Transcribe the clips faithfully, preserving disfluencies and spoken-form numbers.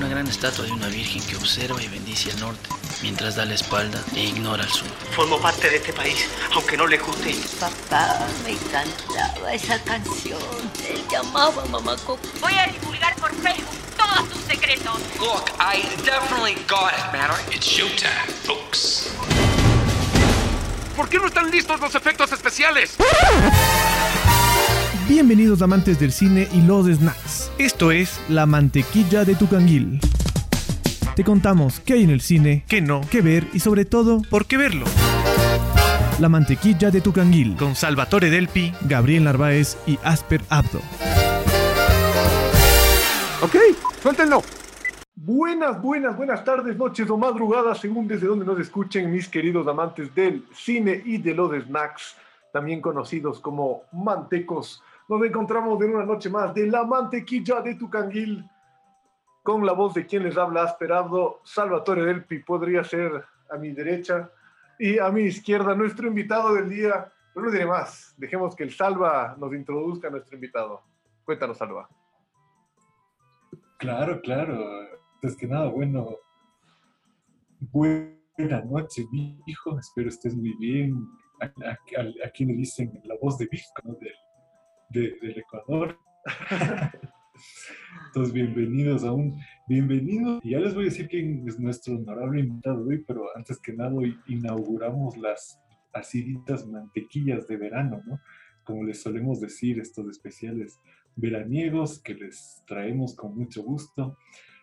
una gran estatua de una virgen que observa y bendice el norte, mientras da la espalda e ignora el sur. Formo parte de este país, aunque no le guste. Papá me encantaba esa canción. Él llamaba a Mamá Coco. Voy a divulgar por Facebook todos tus secretos. Look, I definitely got it, man. It's showtime, folks. ¿Por qué no están listos los efectos especiales? Bienvenidos amantes del cine y los snacks. Esto es La Mantequilla de tu Canguil. Te contamos qué hay en el cine, qué no, qué ver y sobre todo, por qué verlo. La Mantequilla de tu Canguil, con Salvatore Delpi, Gabriel Narváez y Asper Abdo. Ok, suéltenlo. Buenas, buenas, buenas tardes, noches o madrugadas, según desde donde nos escuchen, mis queridos amantes del cine y de los snacks, también conocidos como mantecos. Nos encontramos en una noche más de La Mantequilla de tu Canguil, con la voz de quien les habla, Asper Abdo. Salvatore Delpi podría ser a mi derecha y a mi izquierda nuestro invitado del día. Pero no diré más, dejemos que el Salva nos introduzca a nuestro invitado. Cuéntanos, Salva. Claro, claro. Antes que nada, bueno, buena noche, mi hijo. Espero estés muy bien. Aquí me dicen la voz de Visco, ¿no? Del, de, del Ecuador. Entonces, bienvenidos a un... Bienvenido. Y ya les voy a decir quién es nuestro honorable invitado hoy, pero antes que nada, hoy inauguramos las asiditas mantequillas de verano, ¿no? Como les solemos decir, estos especiales veraniegos que les traemos con mucho gusto.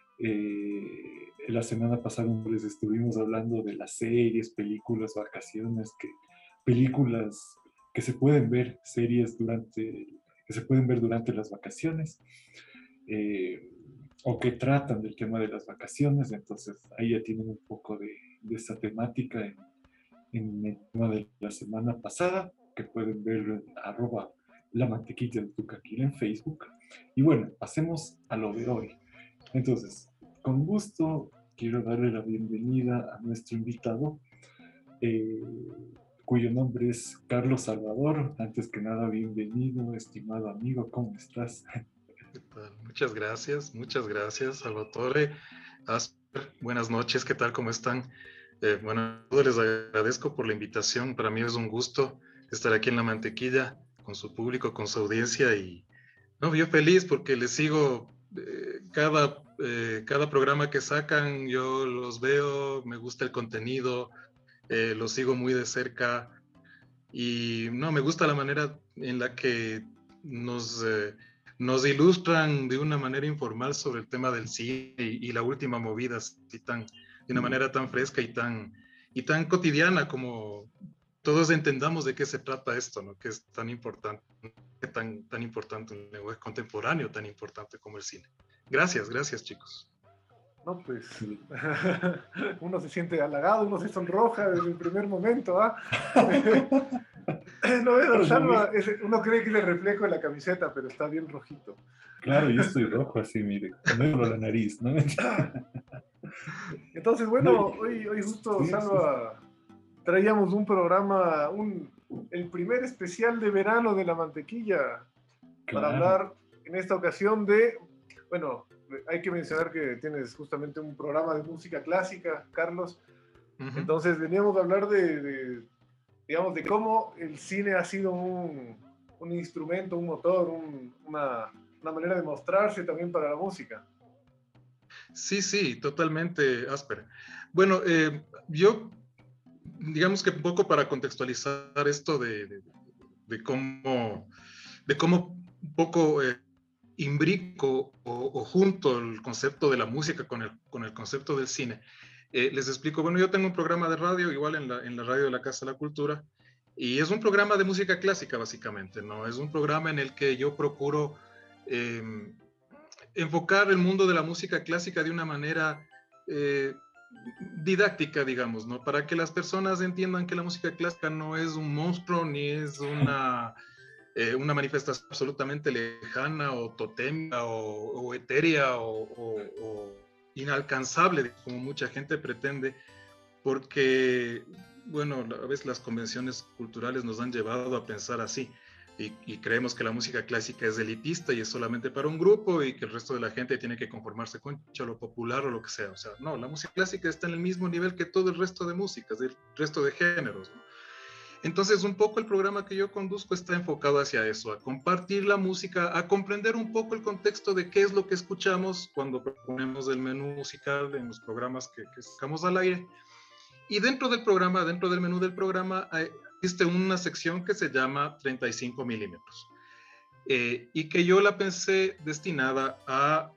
Eh, la semana pasada les estuvimos hablando de las series, películas, vacaciones, que, películas que se pueden ver, series durante, que se pueden ver durante las vacaciones, eh, o que tratan del tema de las vacaciones. Entonces ahí ya tienen un poco de, de esa temática en, en el tema de la semana pasada, que pueden ver en arroba la mantequilla de tu Canguil en Facebook. Y bueno, pasemos a lo de hoy. Entonces, con gusto quiero darle la bienvenida a nuestro invitado, eh, cuyo nombre es Carlos Salvador. Antes que nada, bienvenido, estimado amigo, ¿cómo estás? ¿Qué tal? Muchas gracias, muchas gracias, Salvatore. Asper, buenas noches, ¿qué tal? ¿Cómo están? Eh, bueno, les agradezco por la invitación. Para mí es un gusto estar aquí en La Mantequilla, con su público, con su audiencia, y no, yo feliz porque les sigo eh, cada, eh, cada programa que sacan, yo los veo, me gusta el contenido, eh, los sigo muy de cerca y no, me gusta la manera en la que nos, eh, nos ilustran de una manera informal sobre el tema del cine y, y la última movida, así tan, de una manera tan fresca y tan, y tan cotidiana, como todos entendamos de qué se trata esto, ¿no? Que es tan importante, tan, tan importante un lenguaje contemporáneo, tan importante como el cine. Gracias, gracias, chicos. No, pues, uno se siente halagado, uno se sonroja desde el primer momento, ¿ah? No veo, Salva, es, uno cree que es el reflejo de la camiseta, pero está bien rojito. Claro, yo estoy rojo así, mire, me abro la nariz, ¿no? Entonces, bueno, hoy, hoy justo, sí, Salva... Sí, sí. Traíamos un programa, un, el primer especial de verano de La Mantequilla, claro, para hablar en esta ocasión de, bueno, hay que mencionar que tienes justamente un programa de música clásica, Carlos. Uh-huh. Entonces veníamos a hablar de, de, digamos, de cómo el cine ha sido un, un instrumento, un motor, un, una, una manera de mostrarse también para la música. Sí, sí, totalmente, Asper. Bueno, eh, yo... digamos que un poco para contextualizar esto de, de, de cómo, de cómo un poco eh, imbrico o, o junto el concepto de la música con el, con el concepto del cine. Eh, les explico, bueno, yo tengo un programa de radio, igual en la, en la radio de la Casa de la Cultura, y es un programa de música clásica, básicamente, ¿no? Es un programa en el que yo procuro eh, enfocar el mundo de la música clásica de una manera... Eh, didáctica, digamos, ¿no? Para que las personas entiendan que la música clásica no es un monstruo, ni es una, eh, una manifestación absolutamente lejana o totémica o, o etérea o, o, o inalcanzable, como mucha gente pretende, porque, bueno, a veces las convenciones culturales nos han llevado a pensar así. y, y creemos que la música clásica es elitista y es solamente para un grupo y que el resto de la gente tiene que conformarse con lo popular o lo que sea. O sea, no, la música clásica está en el mismo nivel que todo el resto de músicas, el resto de géneros, ¿no? Entonces, un poco el programa que yo conduzco está enfocado hacia eso, a compartir la música, a comprender un poco el contexto de qué es lo que escuchamos cuando proponemos el menú musical en los programas que, que sacamos al aire. Y dentro del programa, dentro del menú del programa, hay, existe una sección que se llama treinta y cinco milímetros, eh, y que yo la pensé destinada a,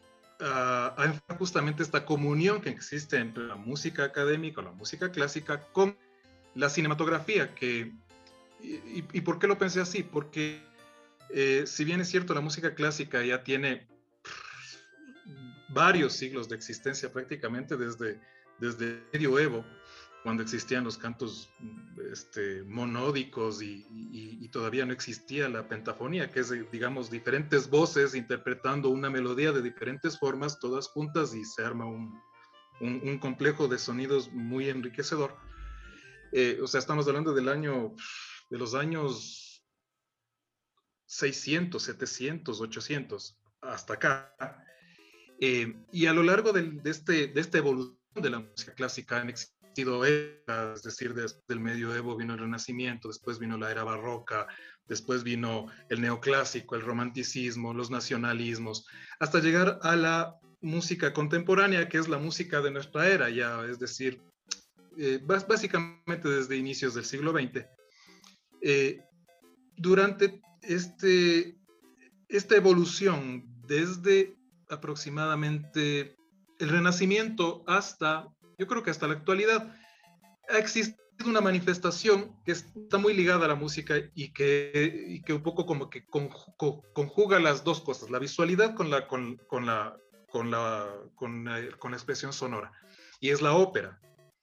a, a enfocar justamente esta comunión que existe entre la música académica o la música clásica con la cinematografía. Que, y, y ¿por qué lo pensé así? Porque eh, si bien es cierto, la música clásica ya tiene pff, varios siglos de existencia, prácticamente desde, desde el medioevo, cuando existían los cantos este, monódicos y, y, y todavía no existía la pentafonía, que es, digamos, diferentes voces interpretando una melodía de diferentes formas, todas juntas, y se arma un, un, un complejo de sonidos muy enriquecedor. Eh, o sea, estamos hablando del año, de los años seiscientos, setecientos, ochocientos, hasta acá. Eh, y a lo largo del, de, este, de esta evolución de la música clásica han existido eras, es decir, desde el medioevo vino el Renacimiento, después vino la era barroca, después vino el neoclásico, el romanticismo, los nacionalismos, hasta llegar a la música contemporánea, que es la música de nuestra era, ya, es decir, Eh, básicamente desde inicios del siglo veinte. Eh, durante este, esta evolución, desde aproximadamente el Renacimiento hasta, yo creo que hasta la actualidad, ha existido una manifestación que está muy ligada a la música y que, y que un poco como que conjuga, conjuga las dos cosas, la visualidad con la, con, con la, con la, con la, con la expresión sonora, y es la ópera.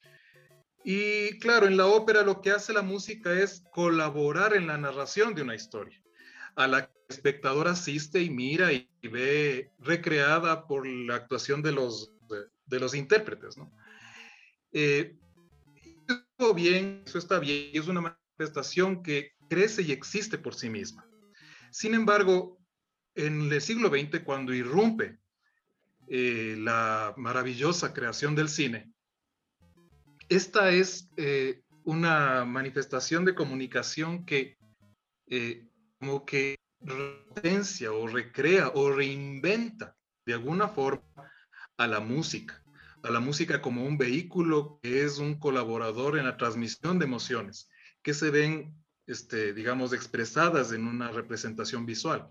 Y claro, en la ópera lo que hace la música es colaborar en la narración de una historia, a la que el espectador asiste y mira y ve recreada por la actuación de los, de, de los intérpretes, ¿no? Eh, eso, bien, eso está bien, es una manifestación que crece y existe por sí misma. Sin embargo, en el siglo veinte, cuando irrumpe eh, la maravillosa creación del cine, esta es eh, una manifestación de comunicación que eh, como que repotencia o recrea o reinventa de alguna forma a la música, a la música como un vehículo que es un colaborador en la transmisión de emociones que se ven, este, digamos, expresadas en una representación visual.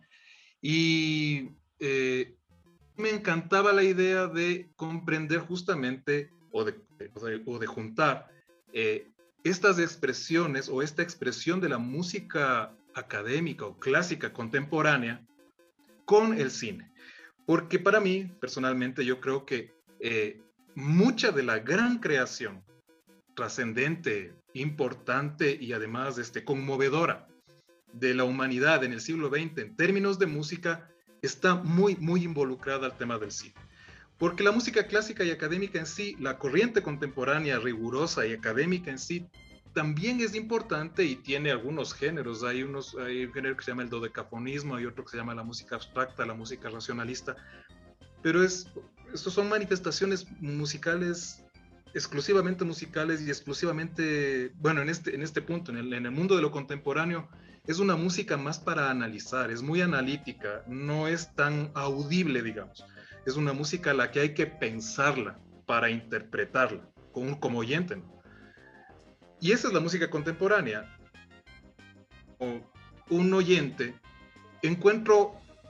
Y eh, me encantaba la idea de comprender justamente o de, o de, o de juntar eh, estas expresiones o esta expresión de la música académica o clásica contemporánea con el cine. Porque para mí, personalmente, yo creo que eh, mucha de la gran creación trascendente, importante y además este, conmovedora de la humanidad en el siglo veinte en términos de música está muy, muy involucrada al tema del cine. Porque la música clásica y académica en sí, la corriente contemporánea rigurosa y académica en sí, también es importante y tiene algunos géneros. Hay, unos, hay un género que se llama el dodecafonismo, hay otro que se llama la música abstracta, la música racionalista, pero es, estos son manifestaciones musicales, exclusivamente musicales y exclusivamente, bueno, en este, en este punto, en el, en el mundo de lo contemporáneo, es una música más para analizar, es muy analítica, no es tan audible, digamos. Es una música a la que hay que pensarla para interpretarla, como, como oyente, ¿no? Y esa es la música contemporánea. Como un oyente, encuentro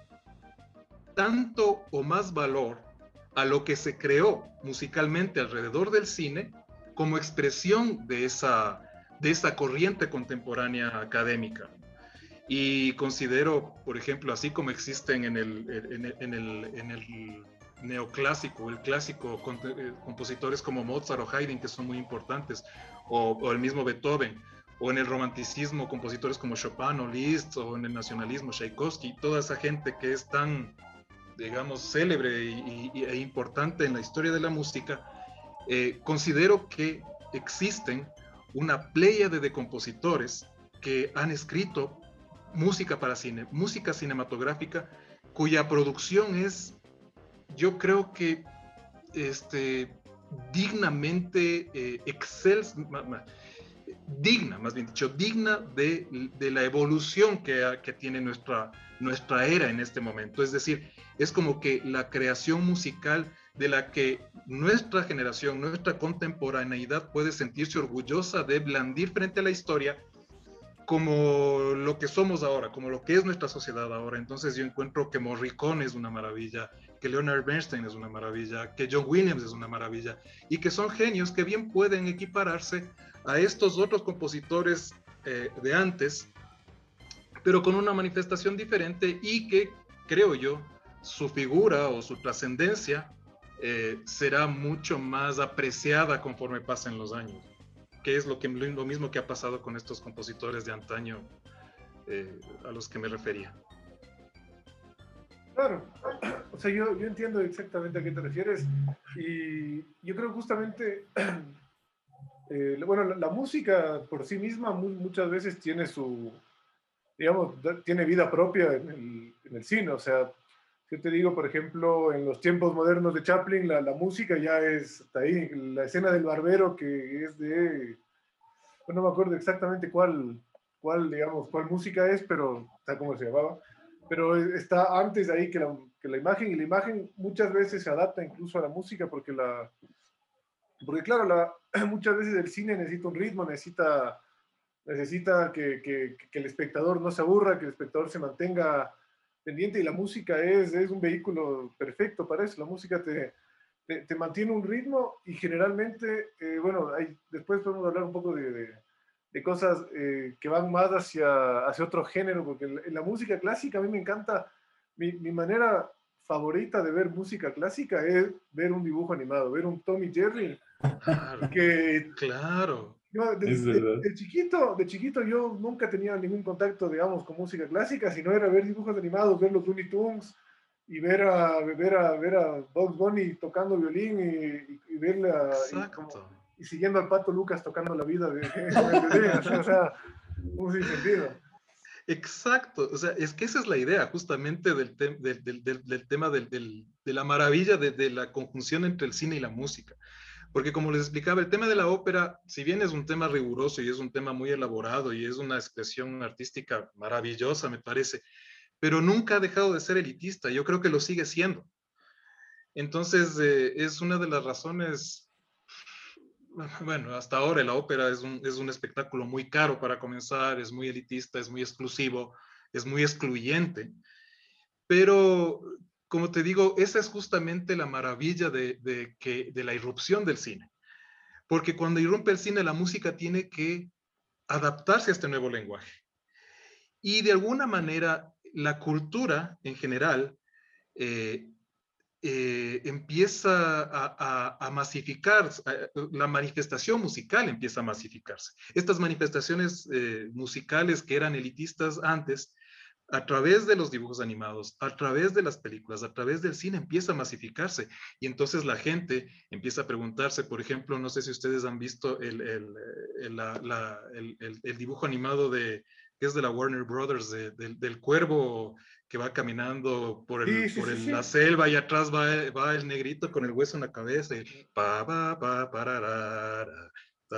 tanto o más valor a lo que se creó musicalmente alrededor del cine como expresión de esa, de esa corriente contemporánea académica. Y considero, por ejemplo, así como existen en el, en el, en el, en el neoclásico, el clásico, compositores como Mozart o Haydn, que son muy importantes, o, o el mismo Beethoven, o en el romanticismo, compositores como Chopin o Liszt, o en el nacionalismo, Tchaikovsky, toda esa gente que es tan, digamos, célebre y, y, e importante en la historia de la música, eh, considero que existen una pléyade de compositores que han escrito música para cine, música cinematográfica, cuya producción es, yo creo que, este, dignamente eh, excels, digna, más bien dicho, digna de, de la evolución que, que tiene nuestra, nuestra era en este momento. Es decir, es como que la creación musical de la que nuestra generación, nuestra contemporaneidad puede sentirse orgullosa de blandir frente a la historia como lo que somos ahora, como lo que es nuestra sociedad ahora. Entonces yo encuentro que Morricone es una maravilla, que Leonard Bernstein es una maravilla, que John Williams es una maravilla, y que son genios que bien pueden equipararse a estos otros compositores eh, de antes, pero con una manifestación diferente, y que, creo yo, su figura o su trascendencia eh, será mucho más apreciada conforme pasen los años, que es lo, que, lo mismo que ha pasado con estos compositores de antaño eh, a los que me refería. Claro, o sea, yo, yo entiendo exactamente a qué te refieres, y yo creo justamente, eh, bueno, la, la música por sí misma mu muchas veces tiene su, digamos, tiene vida propia en el, en el cine. O sea, yo te digo, por ejemplo, en los tiempos modernos de Chaplin, la, la música ya es hasta ahí. La escena del barbero, que es de, bueno, no me acuerdo exactamente cuál, cuál, digamos, cuál música es, pero está como se llamaba, pero está antes de ahí que la, que la imagen, y la imagen muchas veces se adapta incluso a la música, porque la, porque claro, la, muchas veces el cine necesita un ritmo, necesita, necesita que, que, que el espectador no se aburra, que el espectador se mantenga pendiente, y la música es, es un vehículo perfecto para eso. La música te, te, te mantiene un ritmo, y generalmente, eh, bueno, hay, después podemos hablar un poco de, de, de cosas eh, que van más hacia, hacia otro género, porque en, en la música clásica a mí me encanta, mi, mi manera favorita de ver música clásica es ver un dibujo animado, ver un Tom y Jerry. Claro, que, claro. Yo, de, de, de, chiquito, de chiquito yo nunca tenía ningún contacto, digamos, con música clásica, sino era ver dibujos animados, ver los Looney Tunes, y ver a, ver a, ver a Bugs Bunny tocando violín, y, y, y verle a, y, como, y siguiendo al Pato Lucas tocando la vida de, de, de, de o sea, un sinsentido. Exacto, o sea, es que esa es la idea justamente del, te del, del, del, del tema del, del, de la maravilla de, de la conjunción entre el cine y la música. Porque como les explicaba, el tema de la ópera, si bien es un tema riguroso y es un tema muy elaborado y es una expresión artística maravillosa, me parece, pero nunca ha dejado de ser elitista. Yo creo que lo sigue siendo. Entonces, eh, es una de las razones, bueno, hasta ahora la ópera es un, es un espectáculo muy caro para comenzar, es muy elitista, es muy exclusivo, es muy excluyente, pero como te digo, esa es justamente la maravilla de, de, que, de la irrupción del cine. Porque cuando irrumpe el cine, la música tiene que adaptarse a este nuevo lenguaje. Y de alguna manera, la cultura en general eh, eh, empieza a, a, a masificar, la manifestación musical empieza a masificarse. Estas manifestaciones eh, musicales que eran elitistas antes, a través de los dibujos animados, a través de las películas, a través del cine, empieza a masificarse. Y entonces la gente empieza a preguntarse, por ejemplo, no sé si ustedes han visto el, el, el, la, la, el, el, el dibujo animado de, que es de la Warner Brothers, de, de, del cuervo que va caminando por, el, sí, sí, por el, sí, la sí. selva, y atrás va, va el negrito con el hueso en la cabeza, y pa, pa, pa, pararara.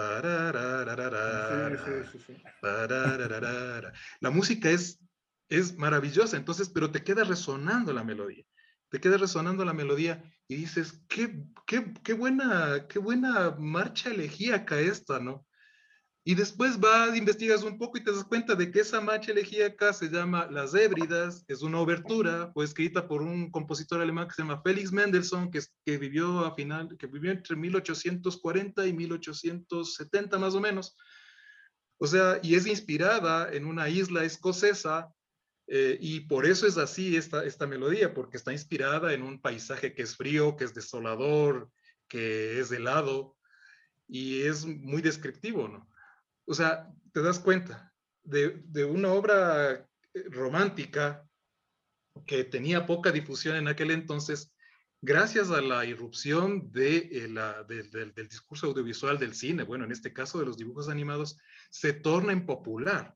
La música es es maravillosa, entonces, pero te queda resonando la melodía, te queda resonando la melodía y dices, qué, qué, qué, buena, qué buena marcha elegíaca esta, ¿no? Y después vas, investigas un poco y te das cuenta de que esa marcha elegíaca se llama Las Hébridas, es una obertura, fue escrita por un compositor alemán que se llama Felix Mendelssohn, que, que vivió a final, que vivió entre mil ochocientos cuarenta y mil ochocientos setenta más o menos, o sea, y es inspirada en una isla escocesa. Eh, y por eso es así esta, esta melodía, porque está inspirada en un paisaje que es frío, que es desolador, que es helado, y es muy descriptivo, ¿no? O sea, te das cuenta de, de una obra romántica que tenía poca difusión en aquel entonces, gracias a la irrupción de, eh, la, de, de, del discurso audiovisual del cine, bueno, en este caso de los dibujos animados, se torna en popular.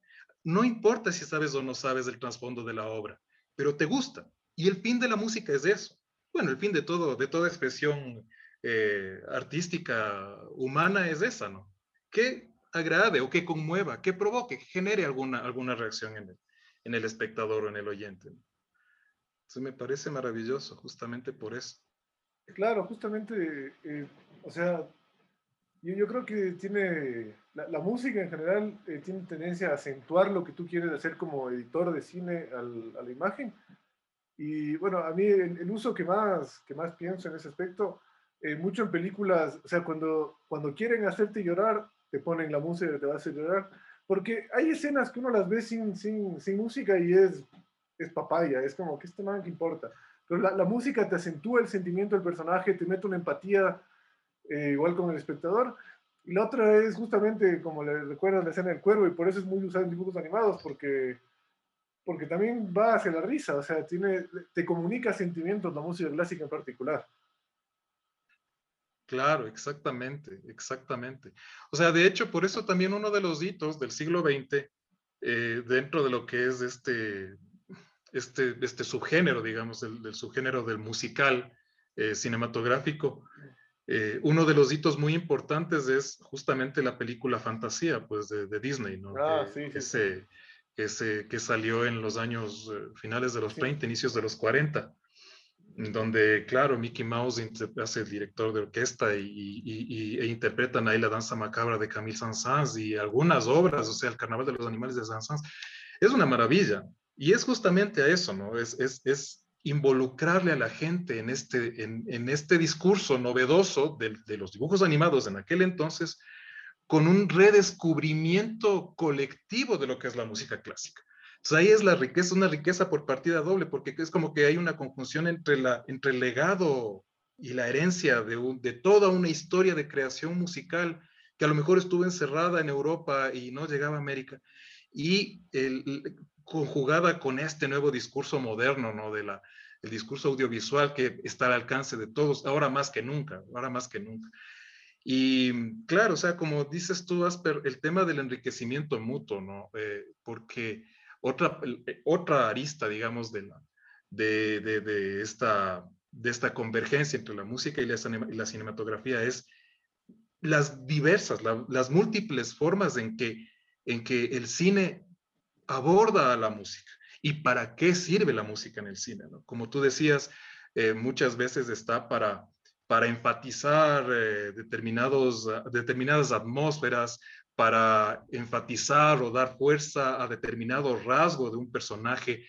no importa si sabes o no sabes el trasfondo de la obra, pero te gusta. Y el fin de la música es eso. Bueno, el fin de todo, de toda expresión eh, artística humana es esa, ¿no? Que agrade o que conmueva, que provoque, que genere alguna, alguna reacción en el, en el espectador o en el oyente, ¿no? Entonces me parece maravilloso, justamente por eso. Claro, justamente, eh, o sea, yo, yo creo que tiene, la, la música en general eh, tiene tendencia a acentuar lo que tú quieres hacer como editor de cine al, a la imagen. Y bueno, a mí el, el uso que más, que más pienso en ese aspecto, eh, mucho en películas, o sea, cuando, cuando quieren hacerte llorar, te ponen la música que te va a hacer llorar, porque hay escenas que uno las ve sin, sin, sin música y es, es papaya, es como que este man que importa. Pero la, la música te acentúa el sentimiento del personaje, te mete una empatía eh, igual con el espectador. Y la otra es justamente, como le recuerdas, la escena del cuervo, y por eso es muy usada en dibujos animados, porque, porque también va hacia la risa, o sea, tiene, te comunica sentimientos, la música clásica en particular. Claro, exactamente, exactamente. O sea, de hecho, por eso también uno de los hitos del siglo veinte, eh, dentro de lo que es este, este, este subgénero, digamos, del, del subgénero del musical eh, cinematográfico, eh, uno de los hitos muy importantes es justamente la película Fantasía, pues, de, de Disney, ¿no? Ah, que, sí, sí, que, sí. se, que, se, que salió en los años eh, finales de los treinta, inicios de los cuarenta. Donde, claro, Mickey Mouse hace el director de orquesta y, y, y, e interpretan ahí la danza macabra de Camille Saint-Saëns y algunas obras, o sea, el Carnaval de los Animales de Saint-Saëns. Es una maravilla. Y es justamente a eso, ¿no? Es, es, es involucrarle a la gente en este, en, en este discurso novedoso de, de los dibujos animados en aquel entonces, con un redescubrimiento colectivo de lo que es la música clásica. Entonces ahí es la riqueza, una riqueza por partida doble, porque es como que hay una conjunción entre, la, entre el legado y la herencia de, un, de toda una historia de creación musical que a lo mejor estuvo encerrada en Europa y no llegaba a América, y el, el, conjugada con este nuevo discurso moderno, ¿no? De la, el discurso audiovisual que está al alcance de todos, ahora más que nunca, ahora más que nunca. Y claro, o sea, como dices tú, Asper, el tema del enriquecimiento mutuo, ¿no? Eh, porque otra, otra arista, digamos, de, la, de, de, de, esta, de esta convergencia entre la música y la, y la cinematografía es las diversas, la, las múltiples formas en que, en que el cine aborda a la música y para qué sirve la música en el cine, ¿no? Como tú decías, eh, muchas veces está para, para enfatizar eh, determinados, determinadas atmósferas, para enfatizar o dar fuerza a determinado rasgo de un personaje,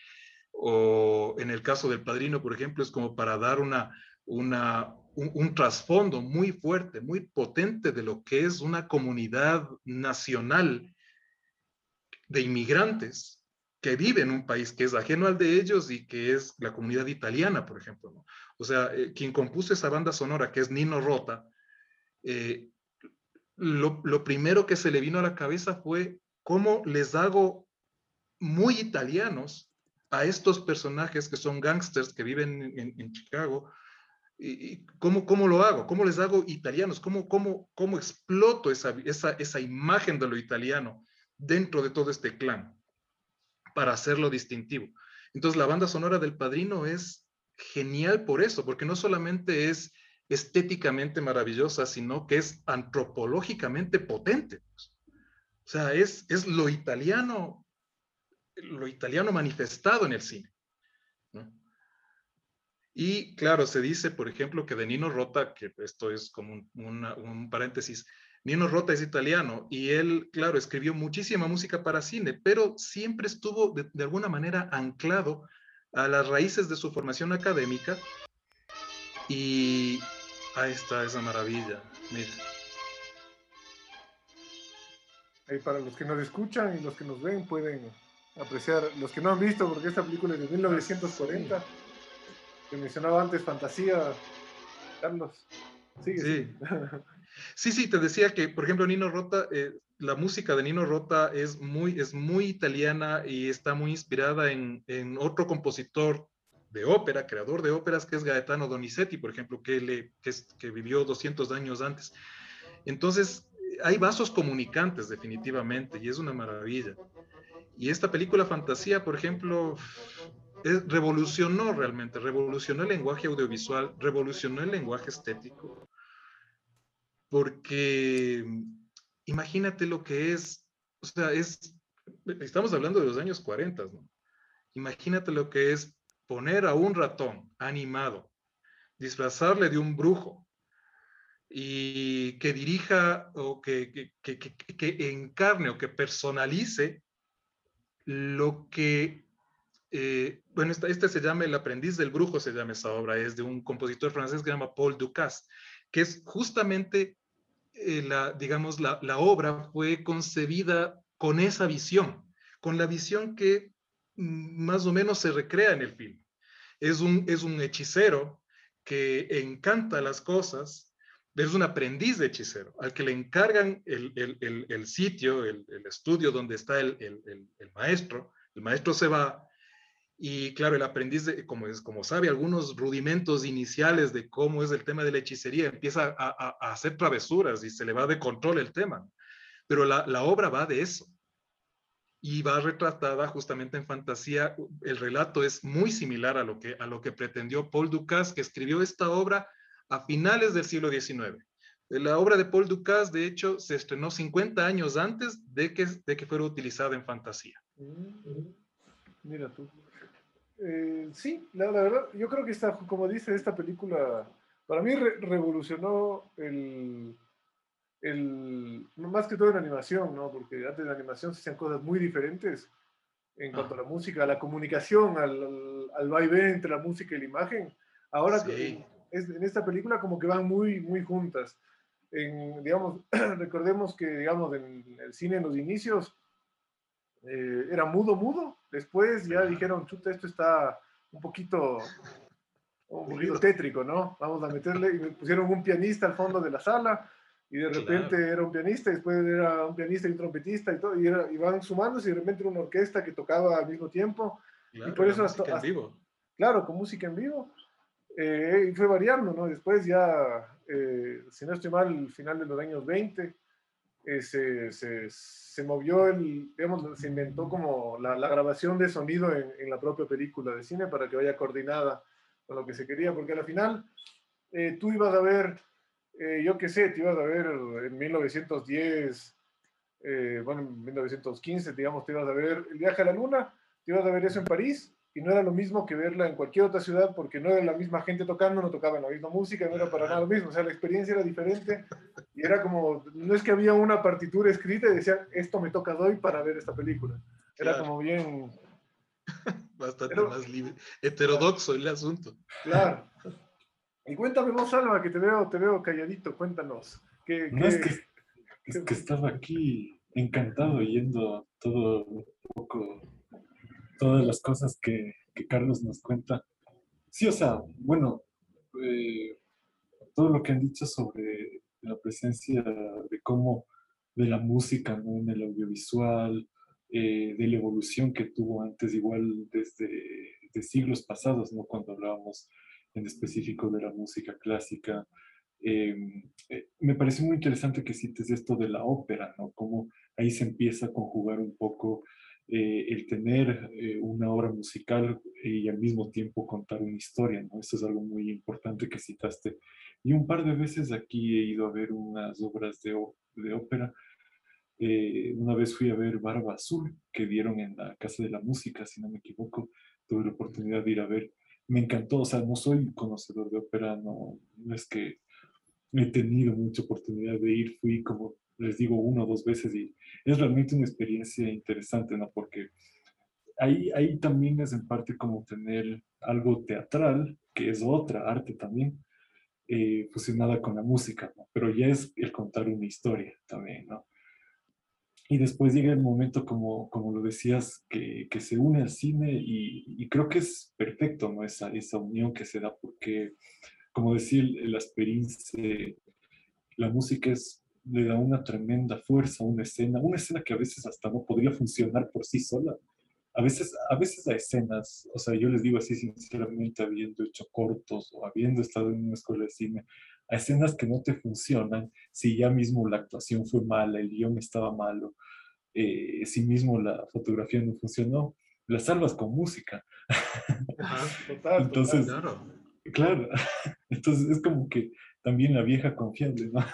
o en el caso del Padrino, por ejemplo, es como para dar una, una, un, un trasfondo muy fuerte, muy potente de lo que es una comunidad nacional de inmigrantes que viven en un país que es ajeno al de ellos y que es la comunidad italiana, por ejemplo, ¿no? O sea, eh, quien compuso esa banda sonora, que es Nino Rota, eh, Lo, lo primero que se le vino a la cabeza fue cómo les hago muy italianos a estos personajes que son gángsters que viven en, en Chicago, y, y cómo, cómo lo hago, cómo les hago italianos, cómo, cómo, cómo exploto esa, esa, esa imagen de lo italiano dentro de todo este clan para hacerlo distintivo. Entonces la banda sonora del Padrino es genial por eso, porque no solamente es estéticamente maravillosa, sino que es antropológicamente potente. O sea, es, es lo italiano, lo italiano manifestado en el cine, ¿no? Y claro, se dice, por ejemplo, que de Nino Rota, que esto es como un, una, un paréntesis, Nino Rota es italiano y él, claro, escribió muchísima música para cine, pero siempre estuvo de, de alguna manera anclado a las raíces de su formación académica. Y ahí está esa maravilla, mira. Ahí para los que nos escuchan y los que nos ven pueden apreciar, los que no han visto, porque esta película es de mil novecientos cuarenta, sí. Que mencionaba antes, Fantasía, Carlos. Sigue, sí. sigue. Sí, sí, te decía que, por ejemplo, Nino Rota, eh, la música de Nino Rota es muy, es muy italiana y está muy inspirada en, en otro compositor de ópera, creador de óperas, que es Gaetano Donizetti, por ejemplo, que, le, que, es, que vivió doscientos años antes. Entonces, hay vasos comunicantes definitivamente y es una maravilla. Y esta película Fantasía, por ejemplo, es, revolucionó realmente, revolucionó el lenguaje audiovisual, revolucionó el lenguaje estético, porque imagínate lo que es, o sea, es, estamos hablando de los años cuarenta, ¿no? Imagínate lo que es poner a un ratón animado, disfrazarle de un brujo y que dirija o que, que, que, que, que encarne o que personalice lo que, eh, bueno, este, este se llama El aprendiz del brujo, se llama esa obra, es de un compositor francés que se llama Paul Dukas, que es justamente, eh, la, digamos, la, la obra fue concebida con esa visión, con la visión que mm, más o menos se recrea en el film. Es un, es un hechicero que encanta las cosas, es un aprendiz de hechicero, al que le encargan el, el, el, el sitio, el, el, estudio donde está el, el, el maestro. El maestro se va y claro, el aprendiz, de, como, es, como sabe algunos rudimentos iniciales de cómo es el tema de la hechicería, empieza a, a, a hacer travesuras y se le va de control el tema. Pero la, la obra va de eso. Y va retratada justamente en Fantasía. El relato es muy similar a lo que, a lo que pretendió Paul Dukas, que escribió esta obra a finales del siglo diecinueve. La obra de Paul Dukas, de hecho, se estrenó cincuenta años antes de que, de que fuera utilizada en Fantasía. Mira tú. Eh, sí, la, la verdad, yo creo que esta, como dice, esta película, para mí re revolucionó el... El, más que todo en animación, ¿no? Porque antes de la animación se hacían cosas muy diferentes en cuanto ah. a la música, a la comunicación, al, al, al vaivén entre la música y la imagen. Ahora, sí. es, en esta película como que van muy, muy juntas. En, digamos, recordemos que, digamos, en el cine en los inicios eh, era mudo, mudo. Después ya dijeron, chuta, esto está un poquito... un poquito tétrico, ¿no? Vamos a meterle, y me pusieron un pianista al fondo de la sala, y de repente claro. era un pianista, y después era un pianista y un trompetista, y, todo, y, era, y van sumándose, y de repente era una orquesta que tocaba al mismo tiempo, claro, y por eso hasta, hasta, en vivo. Claro, con música en vivo, eh, y fue variando, ¿no? Después ya, eh, si no estoy mal, al final de los años veinte, eh, se, se, se movió, el, digamos, se inventó como la, la grabación de sonido en, en la propia película de cine para que vaya coordinada con lo que se quería, porque al final eh, tú ibas a ver... Eh, yo qué sé, te ibas a ver en mil novecientos diez, eh, bueno, en mil novecientos quince, digamos, te ibas a ver El viaje a la luna, te ibas a ver eso en París, y no era lo mismo que verla en cualquier otra ciudad, porque no era la misma gente tocando, no tocaban la misma música, no era para nada lo mismo, o sea, la experiencia era diferente, y era como, no es que había una partitura escrita y decían, esto me toca hoy para ver esta película, era claro. como bien... Bastante Pero, más libre, heterodoxo el asunto. Claro. Y cuéntame vos, Salva, que te veo, te veo calladito, cuéntanos. ¿Qué, no, qué, es, que, es que estaba aquí encantado oyendo todo un poco, todas las cosas que, que Carlos nos cuenta. Sí, o sea, bueno, eh, todo lo que han dicho sobre la presencia de cómo, de la música, ¿no? En el audiovisual, eh, de la evolución que tuvo antes, igual desde de siglos pasados, ¿no? Cuando hablábamos en específico de la música clásica. Eh, eh, me parece muy interesante que cites esto de la ópera, ¿no? Cómo ahí se empieza a conjugar un poco eh, el tener eh, una obra musical y al mismo tiempo contar una historia, ¿no? Eso es algo muy importante que citaste. Y un par de veces aquí he ido a ver unas obras de, de ópera. Eh, una vez fui a ver Barba Azul, que dieron en la Casa de la Música, si no me equivoco. Tuve la oportunidad de ir a ver. Me encantó, o sea, no soy conocedor de ópera, no, no es que he tenido mucha oportunidad de ir, fui como les digo una o dos veces y es realmente una experiencia interesante, ¿no? Porque ahí, ahí también es en parte como tener algo teatral, que es otra arte también, eh, fusionada con la música, ¿no? Pero ya es el contar una historia también, ¿no? Y después llega el momento, como, como lo decías, que, que se une al cine y, y creo que es perfecto, ¿no? Esa, esa unión que se da porque, como decía el Asperín, la música es, le da una tremenda fuerza a una escena, una escena que a veces hasta no podría funcionar por sí sola. A veces, a veces a escenas, o sea, yo les digo así sinceramente, habiendo hecho cortos o habiendo estado en una escuela de cine, a escenas que no te funcionan si ya mismo la actuación fue mala, el guión estaba malo, eh, sí mismo la fotografía no funcionó, la salvas con música. Ajá, total, Entonces, total. Claro. claro, entonces es como que también la vieja confiable, ¿no?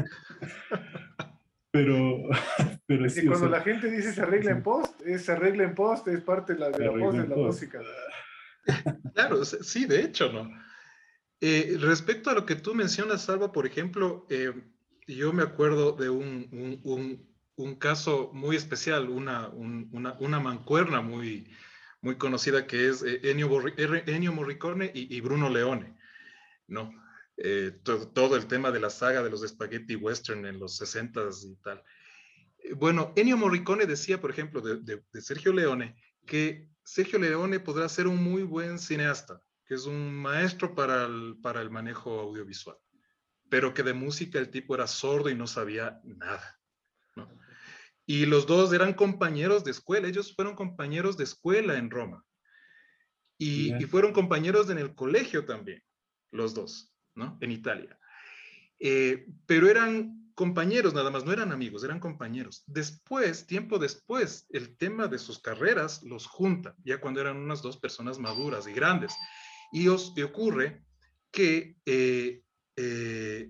Pero, pero Es que sí, o cuando sea, la gente dice se arregla en post, es se arregla en post, es parte de la, de se la arregla post de en la post. música. Claro, s- sí, de hecho, ¿no? Eh, respecto a lo que tú mencionas, Salva, por ejemplo, eh, yo me acuerdo de un, un, un, un caso muy especial, una, un- una, una mancuerna muy, muy conocida que es eh, Ennio, Borri- R- Ennio Morricone y, y Bruno Leone, ¿no? Eh, to- todo el tema de la saga de los spaghetti western en los sesentas y tal. Eh, Bueno, Ennio Morricone decía, por ejemplo, de, de- de Sergio Leone, que Sergio Leone podrá ser un muy buen cineasta, que es un maestro para el, para el manejo audiovisual, pero que de música el tipo era sordo y no sabía nada, ¿no? Y los dos eran compañeros de escuela, ellos fueron compañeros de escuela en Roma y, y Ya. fueron compañeros en el colegio también, los dos, ¿no? En Italia. Eh, pero eran compañeros nada más, no eran amigos, eran compañeros. Después, tiempo después, el tema de sus carreras los junta, ya cuando eran unas dos personas maduras y grandes. Y os y ocurre que eh, eh,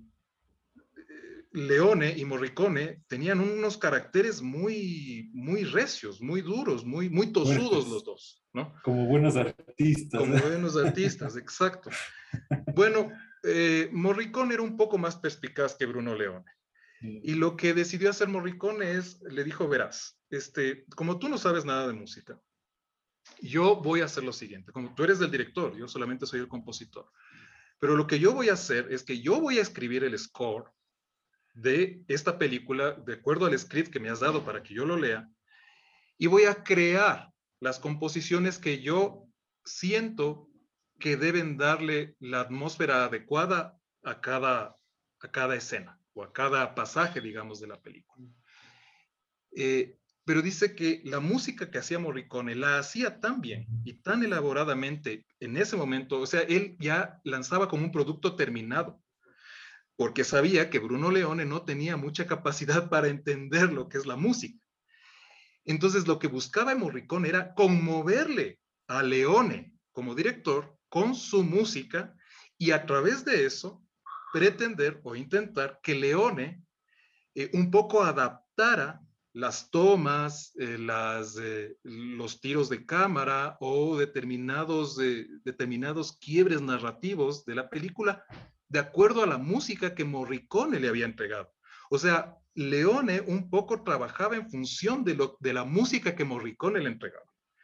Leone y Morricone tenían unos caracteres muy, muy recios, muy duros, muy, muy tosudos Fuertes, los dos, ¿no? como buenos artistas. Como buenos artistas, exacto. Bueno, eh, Morricone era un poco más perspicaz que Bruno Leone. Y lo que decidió hacer Morricone es, le dijo, verás, este, como tú no sabes nada de música, yo voy a hacer lo siguiente, como tú eres el director, yo solamente soy el compositor, pero lo que yo voy a hacer es que yo voy a escribir el score de esta película de acuerdo al script que me has dado para que yo lo lea y voy a crear las composiciones que yo siento que deben darle la atmósfera adecuada a cada, a cada escena o a cada pasaje, digamos, de la película. Eh, pero dice que la música que hacía Morricone la hacía tan bien y tan elaboradamente en ese momento, o sea, él ya lanzaba como un producto terminado, porque sabía que Bruno Leone no tenía mucha capacidad para entender lo que es la música. Entonces lo que buscaba Morricone era conmoverle a Leone como director con su música y a través de eso pretender o intentar que Leone eh, un poco adaptara las tomas, eh, las, eh, los tiros de cámara o determinados, eh, determinados quiebres narrativos de la película de acuerdo a la música que Morricone le había entregado. O sea, Leone un poco trabajaba en función de, lo, de la música que Morricone le entregaba.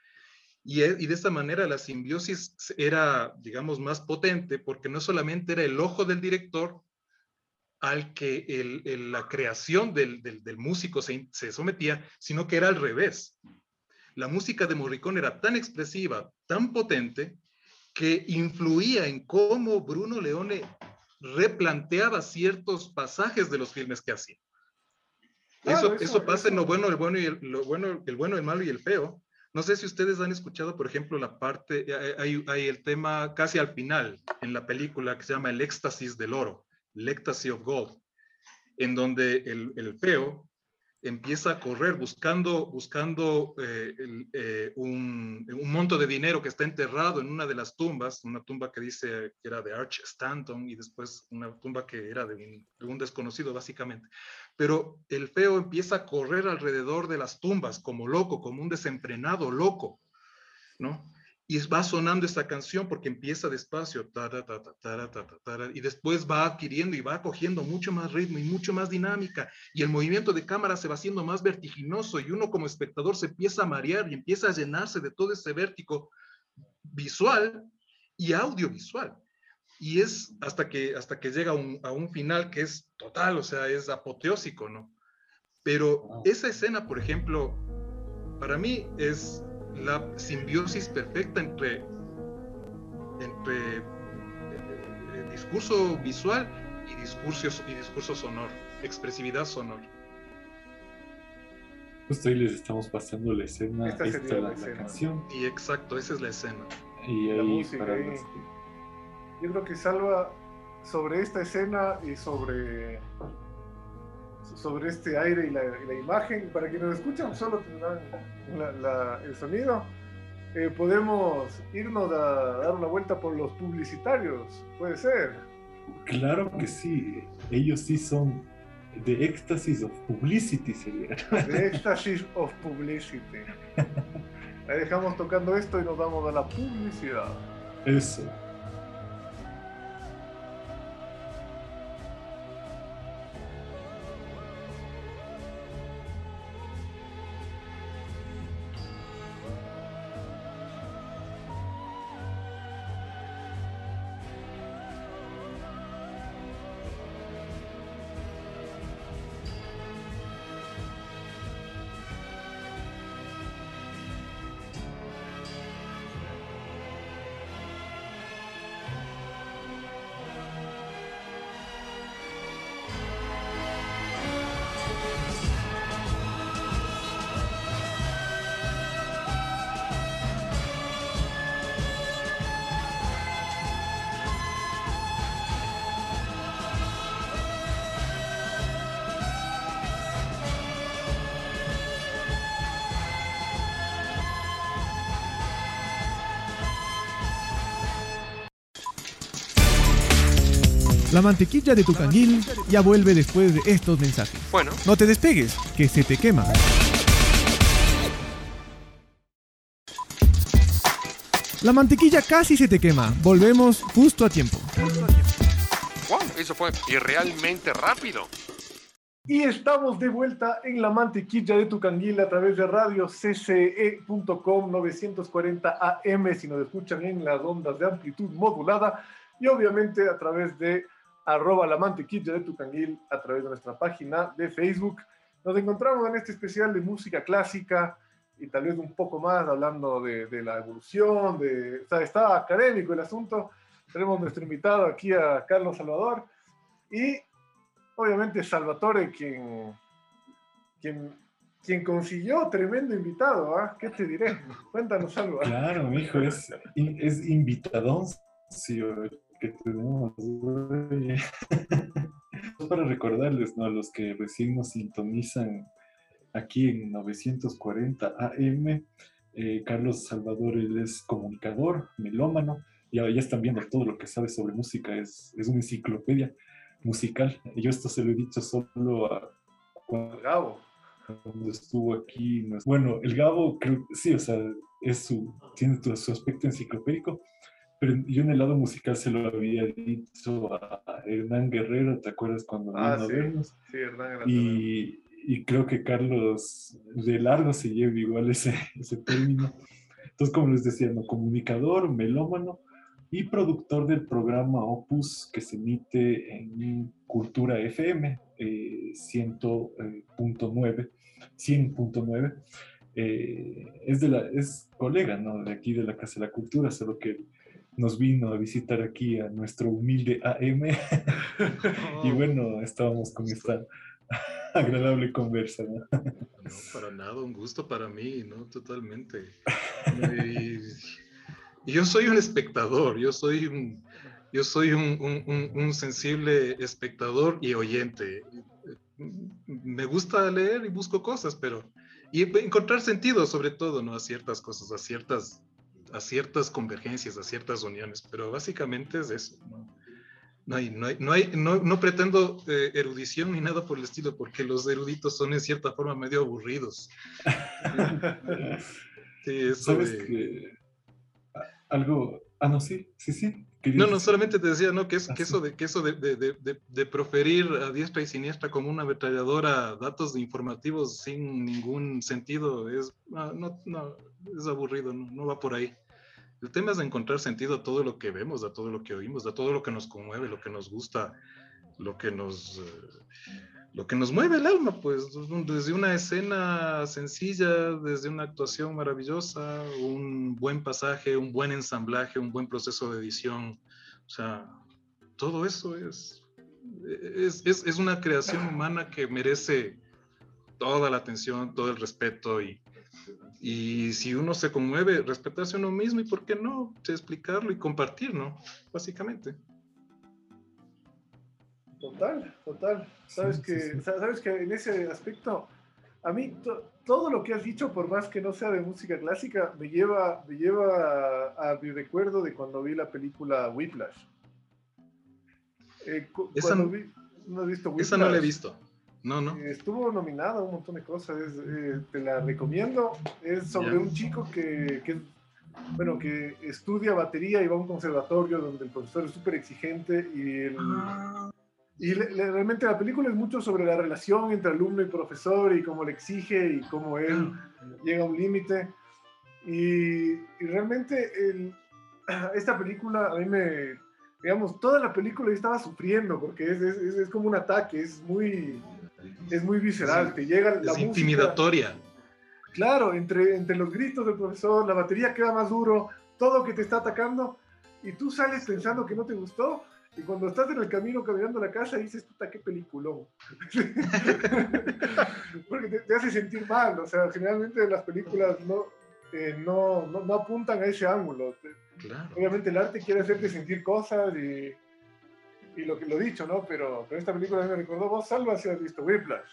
Y, y de esta manera la simbiosis era, digamos, más potente porque no solamente era el ojo del director al que el, el, la creación del, del, del músico se, se sometía, sino que era al revés. La música de Morricone era tan expresiva, tan potente, que influía en cómo Bruno Leone replanteaba ciertos pasajes de los filmes que hacía. Claro, eso, eso, eso pasa eso. en lo bueno, el bueno y el, lo bueno, el bueno, el malo y el feo. No sé si ustedes han escuchado, por ejemplo, la parte, hay, hay el tema casi al final en la película que se llama El éxtasis del oro, el Ecstasy of Gold, en donde el, el feo empieza a correr buscando, buscando eh, el, eh, un, un monto de dinero que está enterrado en una de las tumbas, una tumba que dice que era de Arch Stanton y después una tumba que era de un, de un desconocido básicamente. Pero el feo empieza a correr alrededor de las tumbas como loco, como un desenfrenado loco, ¿no? Y va sonando esta canción porque empieza despacio, tara, tara, tara, tara, tara, y después va adquiriendo y va cogiendo mucho más ritmo y mucho más dinámica, y el movimiento de cámara se va haciendo más vertiginoso, y uno como espectador se empieza a marear y empieza a llenarse de todo ese vértigo visual y audiovisual. Y es hasta que, hasta que llega a un, a un final que es total, o sea, es apoteósico, ¿no? Pero esa escena, por ejemplo, para mí es la simbiosis perfecta entre, entre eh, discurso visual y discurso, y discurso sonoro, expresividad sonora. Justo ahí les estamos pasando la escena, esta, esta sería la, la, la canción. Y exacto, esa es la escena. Y la ahí música, para ahí. los... Yo creo que Salva sobre esta escena y sobre sobre este aire y la, y la imagen. Para quienes nos escuchan solo tendrán la, la, el sonido. Eh, podemos irnos a dar una vuelta por los publicitarios, puede ser. Claro que sí, ellos sí son The Ecstasy of Publicity, sería. The Ecstasy of Publicity. Ahí dejamos tocando esto y nos vamos a la publicidad. Eso. La mantequilla de tu canguil ya vuelve después de estos mensajes. Bueno. No te despegues, que se te quema. La mantequilla casi se te quema. Volvemos justo a tiempo. Wow, eso fue irrealmente rápido. Y estamos de vuelta en la mantequilla de tu canguil a través de radio c c e punto com novecientos cuarenta A M si nos escuchan en las ondas de amplitud modulada, y obviamente a través de arroba la mantequilla de tu canguil a través de nuestra página de Facebook. Nos encontramos en este especial de música clásica y tal vez un poco más hablando de, de la evolución, de, o sea, está académico el asunto. Tenemos nuestro invitado aquí a Carlos Salvador y obviamente Salvatore, quien, quien, quien consiguió tremendo invitado, ¿ah? ¿Qué te diré? Cuéntanos algo. Claro, mijo, es, es invitadón, sí, que tenemos. Para recordarles, ¿no? A los que recién nos sintonizan aquí en novecientos cuarenta A M, eh, Carlos Salvador, él es comunicador, melómano, ya, ya están viendo todo lo que sabe sobre música, es, es una enciclopedia musical. Yo esto se lo he dicho solo a cuando Gabo cuando estuvo aquí. Bueno, el Gabo, creo, sí, o sea, es su, tiene todo su aspecto enciclopédico, pero yo en el lado musical se lo había dicho a Hernán Guerrero, ¿te acuerdas cuando ah, vino sí, a vernos? Sí, Hernán era y, y creo que Carlos de largo se lleva igual ese, ese término. Entonces, como les decía, ¿no? Comunicador, melómano y productor del programa Opus que se emite en Cultura F M eh, cien punto nueve. Eh, es, de la, es colega, ¿no? De aquí de la Casa de la Cultura, solo que nos vino a visitar aquí a nuestro humilde A M y bueno, estábamos con esta agradable conversa, ¿no? No, para nada, un gusto para mí, ¿no? Totalmente. Y, y yo soy un espectador, yo soy un, yo soy un, un, un, un sensible espectador y oyente. Me gusta leer y busco cosas, pero... Y encontrar sentido, sobre todo, ¿no? A ciertas cosas, a ciertas... a ciertas convergencias, a ciertas uniones, pero básicamente es eso, ¿no? No, hay, no, hay, no, hay, no, no pretendo eh, erudición ni nada por el estilo, porque los eruditos son en cierta forma medio aburridos. Sí, eso ¿Sabes de... que algo? Ah, no, sí, sí, sí. No, no, solamente te decía, ¿no? Que, es, que eso, de, que eso de, de, de, de proferir a diestra y siniestra como una ametralladora datos informativos sin ningún sentido es, no, no, no, es aburrido, no, no va por ahí. El tema es de encontrar sentido a todo lo que vemos, a todo lo que oímos, a todo lo que nos conmueve, lo que nos gusta, lo que nos, eh, lo que nos mueve el alma, pues, desde una escena sencilla, desde una actuación maravillosa, un buen pasaje, un buen ensamblaje, un buen proceso de edición, o sea, todo eso es, es, es, es una creación humana que merece toda la atención, todo el respeto y Y si uno se conmueve, respetarse a uno mismo y por qué no, explicarlo y compartir, ¿no? Básicamente. Total, total. Sabes, Sí, que, sí, sí. sabes que en ese aspecto, a mí to- todo lo que has dicho, por más que no sea de música clásica, me lleva, me lleva a, a mi recuerdo de cuando vi la película Whiplash. Eh, cu- Esa, cuando vi, ¿no has visto Whiplash? esa no la he visto. No, no. Eh, estuvo nominada a un montón de cosas. Es, eh, te la recomiendo. Es sobre Ya. un chico que, que, bueno, que estudia batería y va a un conservatorio donde el profesor es súper exigente y el, y le- le- realmente la película es mucho sobre la relación entre alumno y profesor y cómo le exige y cómo él llega a un límite. Y, y realmente el- esta película a mí me, digamos, toda la película yo estaba sufriendo porque es, es, es- es como un ataque, es muy, es muy visceral, te llega la Es música. intimidatoria. Claro, entre, entre los gritos del profesor, la batería queda más duro, todo que te está atacando, y tú sales pensando que no te gustó, y cuando estás en el camino caminando a la casa dices, puta, qué peliculón. Porque te, te hace sentir mal, o sea, generalmente las películas no, eh, no, no, no apuntan a ese ángulo. Te- Claro. Obviamente el arte quiere hacerte sentir cosas y, y lo que lo dicho, ¿no? Pero, pero esta película me recordó, vos, Salva, si has visto Whiplash.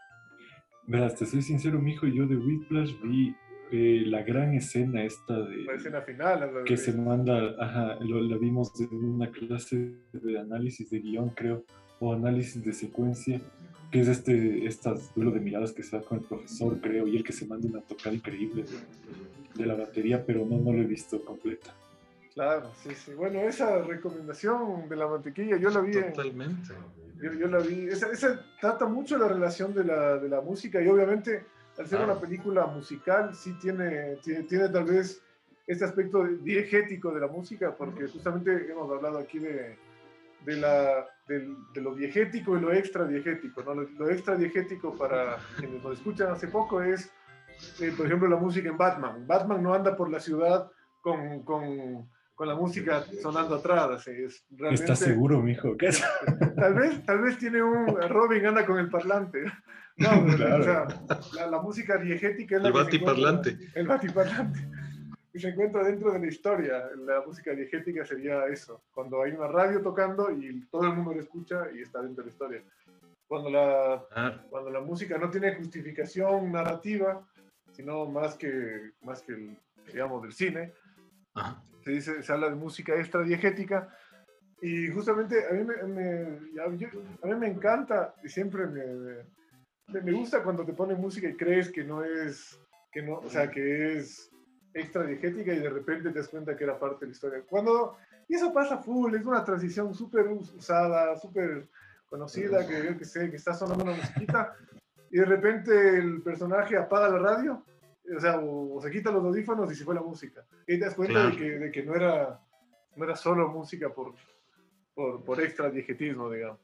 Verás, te soy sincero, mijo, yo de Whiplash vi eh, la gran escena esta de La escena final. a la que de- se manda, ajá, lo, la vimos en una clase de análisis de guión, creo, o análisis de secuencia, que es este estas duelo de miradas que se da con el profesor, creo, y el que se manda una tocada increíble de, de la batería, pero no, no lo he visto completa. Claro, sí, sí. Bueno, esa recomendación de la mantequilla, yo la vi en, Totalmente. Yo, yo la vi, esa, esa trata mucho la relación de la, de la música y obviamente al ser Claro. una película musical sí tiene, tiene, tiene tal vez este aspecto diegético de la música porque justamente hemos hablado aquí de, de, la, del- de lo diegético y lo extra diegético, ¿no? Lo, lo extra diegético para quienes nos escuchan hace poco es, eh, por ejemplo, la música en Batman. Batman no anda por la ciudad con... con con la música sonando atrás, así es realmente... ¿Estás seguro, mijo? ¿Qué es? Tal vez, tal vez tiene un... Robin anda con el parlante. No, Claro. o sea, la, la música diegética es la El que se batiparlante. encuentra- El batiparlante. Y se encuentra dentro de la historia. La música diegética sería eso. Cuando hay una radio tocando y todo el mundo lo escucha y está dentro de la historia. Cuando la, Claro. cuando la música no tiene justificación narrativa, sino más que, más que el, digamos, del cine, Ajá. se dice, se habla de música extra diegética y justamente a mí me, me- ya- yo- a mí me encanta y siempre me, me, me gusta cuando te ponen música y crees que no es, que no, o sea, que es extra diegética y de repente te das cuenta que era parte de la historia. Cuando, y eso pasa full, es una transición súper usada, súper conocida, que yo que sé, que está sonando una musiquita y de repente el personaje apaga la radio, o sea, o, o se quita los audífonos y se fue la música. Y te das cuenta Claro. de, que, de que no era, no era solo música por, por, por extra diegetismo, digamos.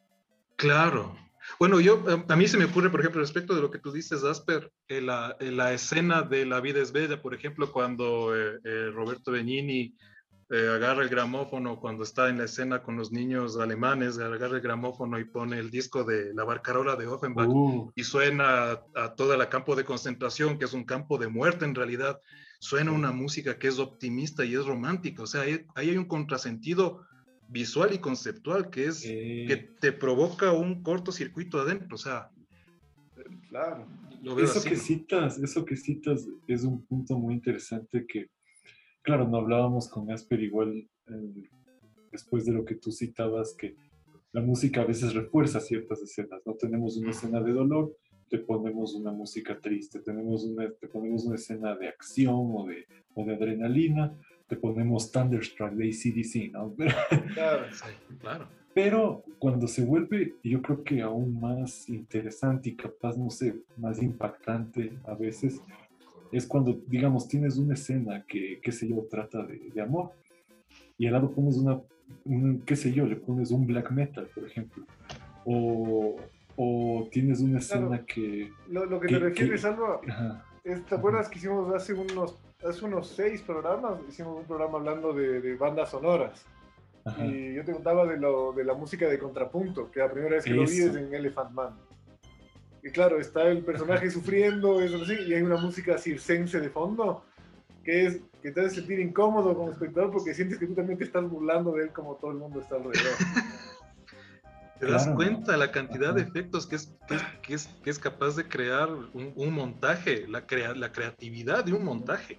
Claro. Bueno, yo, eh, a mí se me ocurre, por ejemplo, respecto de lo que tú dices, Asper, en la, en la escena de La vida es bella, por ejemplo, cuando eh, eh, Roberto Benigni eh, agarra el gramófono, cuando está en la escena con los niños alemanes, agarra el gramófono y pone el disco de La Barcarola de Offenbach Uh, y suena a, a todo el campo de concentración, que es un campo de muerte en realidad, suena una música que es optimista y es romántica, o sea, ahí, ahí hay un contrasentido visual y conceptual que es eh, que te provoca un cortocircuito adentro, o sea, Claro. lo veo eso así. que citas, eso que citas es un punto muy interesante que, claro, no hablábamos con Asper igual eh, después de lo que tú citabas, que la música a veces refuerza ciertas escenas, ¿no? Tenemos una escena de dolor, te ponemos una música triste, tenemos una, te ponemos una escena de acción o de, o de adrenalina, te ponemos Thunderstruck de A C D C, ¿no? Claro. Sí, claro. Pero cuando se vuelve, yo creo que aún más interesante y capaz, no sé, más impactante a veces, es cuando, digamos, tienes una escena que, qué sé yo, trata de, de amor, y al lado pones una, un, qué sé yo, le pones un black metal, por ejemplo, o, o tienes una escena Claro. que... Lo, lo que que- te refieres, que- Alba, ajá, es, ¿te acuerdas que hicimos hace unos, hace unos seis programas? Hicimos un programa hablando de, de bandas sonoras. ajá. Y yo te contaba de, lo, de la música de contrapunto, que la primera vez que lo vi Eso. es en Elephant Man. Y claro, está el personaje sufriendo, eso así, y hay una música circense de fondo, que es que te hace sentir incómodo como espectador porque sientes que tú también te estás burlando de él como todo el mundo está alrededor. Te das Claro, cuenta ¿no? la cantidad de Ajá. efectos que es, que es, que es, que es capaz de crear un, un montaje, la, crea, la creatividad de un montaje.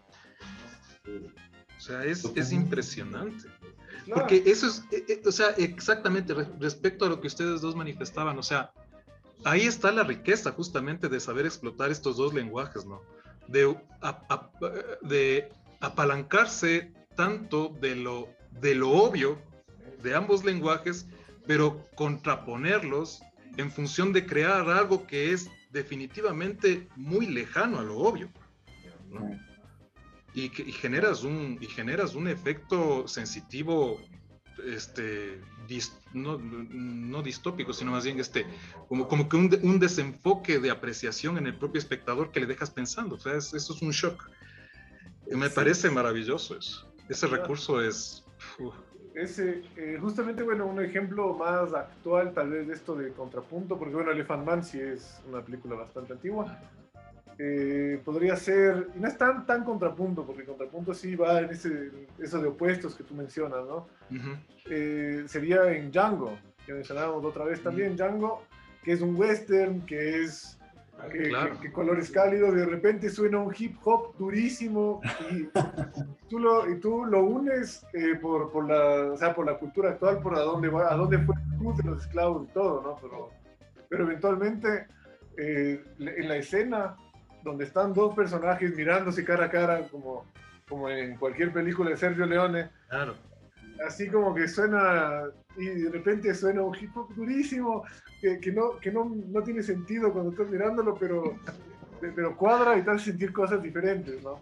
O sea, es, es Totalmente. impresionante. Claro. Porque eso es, eh, eh, o sea, exactamente re- respecto a lo que ustedes dos manifestaban, o sea, ahí está la riqueza justamente de saber explotar estos dos lenguajes, ¿no? De, a- a- de apalancarse tanto de lo, de lo obvio de ambos lenguajes, pero contraponerlos en función de crear algo que es definitivamente muy lejano a lo obvio, ¿no? Y, que- y generas un y generas un efecto sensitivo, este dis- no, no distópico, sino más bien este como, como que un, de- un desenfoque de apreciación en el propio espectador que le dejas pensando. O sea, es- eso es un shock. Y me Sí. parece maravilloso eso. Ese Claro. recurso es uf, Ese, eh, justamente, bueno, un ejemplo más actual tal vez de esto de contrapunto, porque bueno, Elephant Man sí es una película bastante antigua. Eh, podría ser, y no es tan, tan contrapunto, porque contrapunto sí va en ese, eso de opuestos que tú mencionas, ¿no? ujú. Eh, sería en Django, que mencionábamos otra vez también, Django, que es un western, que es que, Claro. que- que colores cálidos, y de repente suena un hip hop durísimo y tú lo, y tú lo unes eh, por, por, la, o sea, por la cultura actual, por a dónde, va, a dónde fue el cruz de los esclavos y todo, ¿no? Pero, pero eventualmente eh, en la escena donde están dos personajes mirándose cara a cara, como, como en cualquier película de Sergio Leone, Claro. así como que suena, y de repente suena un hip hop durísimo, que, que, no, que no, no tiene sentido cuando estás mirándolo, pero, pero cuadra y te hace sentir cosas diferentes, ¿no?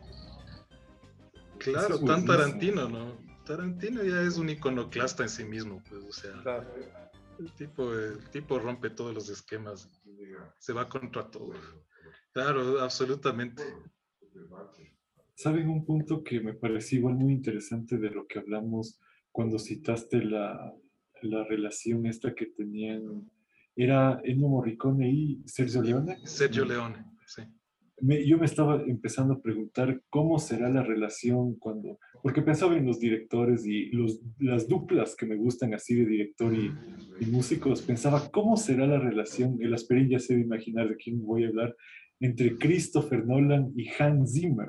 Claro, es tan buenísimo. Tarantino, ¿no? Tarantino ya es un iconoclasta en sí mismo, pues, o sea, Claro. el tipo, el tipo rompe todos los esquemas, se va contra todo. Claro, absolutamente. ¿Saben un punto que me pareció igual muy interesante de lo que hablamos cuando citaste la, la relación esta que tenían? Era Ennio Morricone y Sergio Leone. Sergio Leone, sí. Me- yo me estaba empezando a preguntar cómo será la relación cuando, porque pensaba en los directores y los, las duplas que me gustan así de director y, y músicos, pensaba cómo será la relación, el Asperín ya sé de imaginar de quién voy a hablar, entre Christopher Nolan y Hans Zimmer.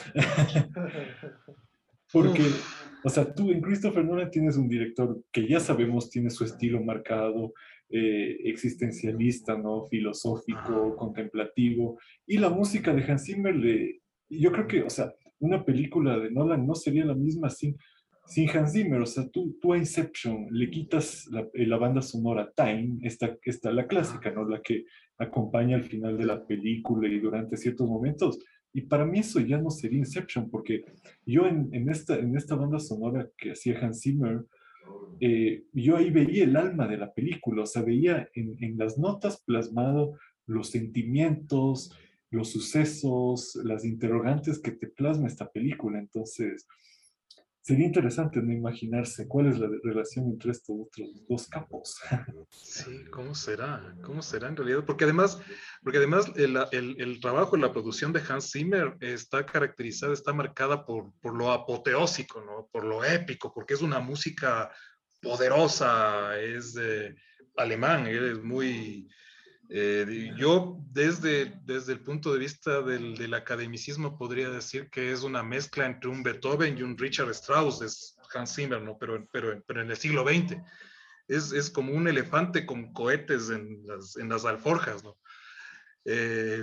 Porque, o sea, tú en Christopher Nolan tienes un director que ya sabemos tiene su estilo marcado, eh, existencialista, ¿no? Filosófico, contemplativo. Y la música de Hans Zimmer, le, yo creo que, o sea, una película de Nolan no sería la misma sin, sin Hans Zimmer. O sea, tú, tú a Inception le quitas la, eh, la banda sonora Time, esta, esta, la clásica, ¿no? La que acompaña al final de la película y durante ciertos momentos. Y para mí eso ya no sería Inception, porque yo en, en, esta, en esta banda sonora que hacía Hans Zimmer, eh, yo ahí veía el alma de la película, o sea, veía en, en las notas plasmado los sentimientos, los sucesos, las interrogantes que te plasma esta película. Entonces, sería interesante no imaginarse cuál es la de- relación entre estos otros dos capos. Sí, ¿cómo será? ¿Cómo será en realidad? Porque además, porque además el, el, el trabajo, la producción de Hans Zimmer está caracterizada, está marcada por, por lo apoteósico, ¿no? Por lo épico, porque es una música poderosa, es eh, alemán, es muy... Eh, yo desde, desde el punto de vista del, del academicismo podría decir que es una mezcla entre un Beethoven y un Richard Strauss, es Hans Zimmer, ¿no? Pero, pero, pero en el siglo veinte. Es, es como un elefante con cohetes en las, en las alforjas, ¿no? Eh,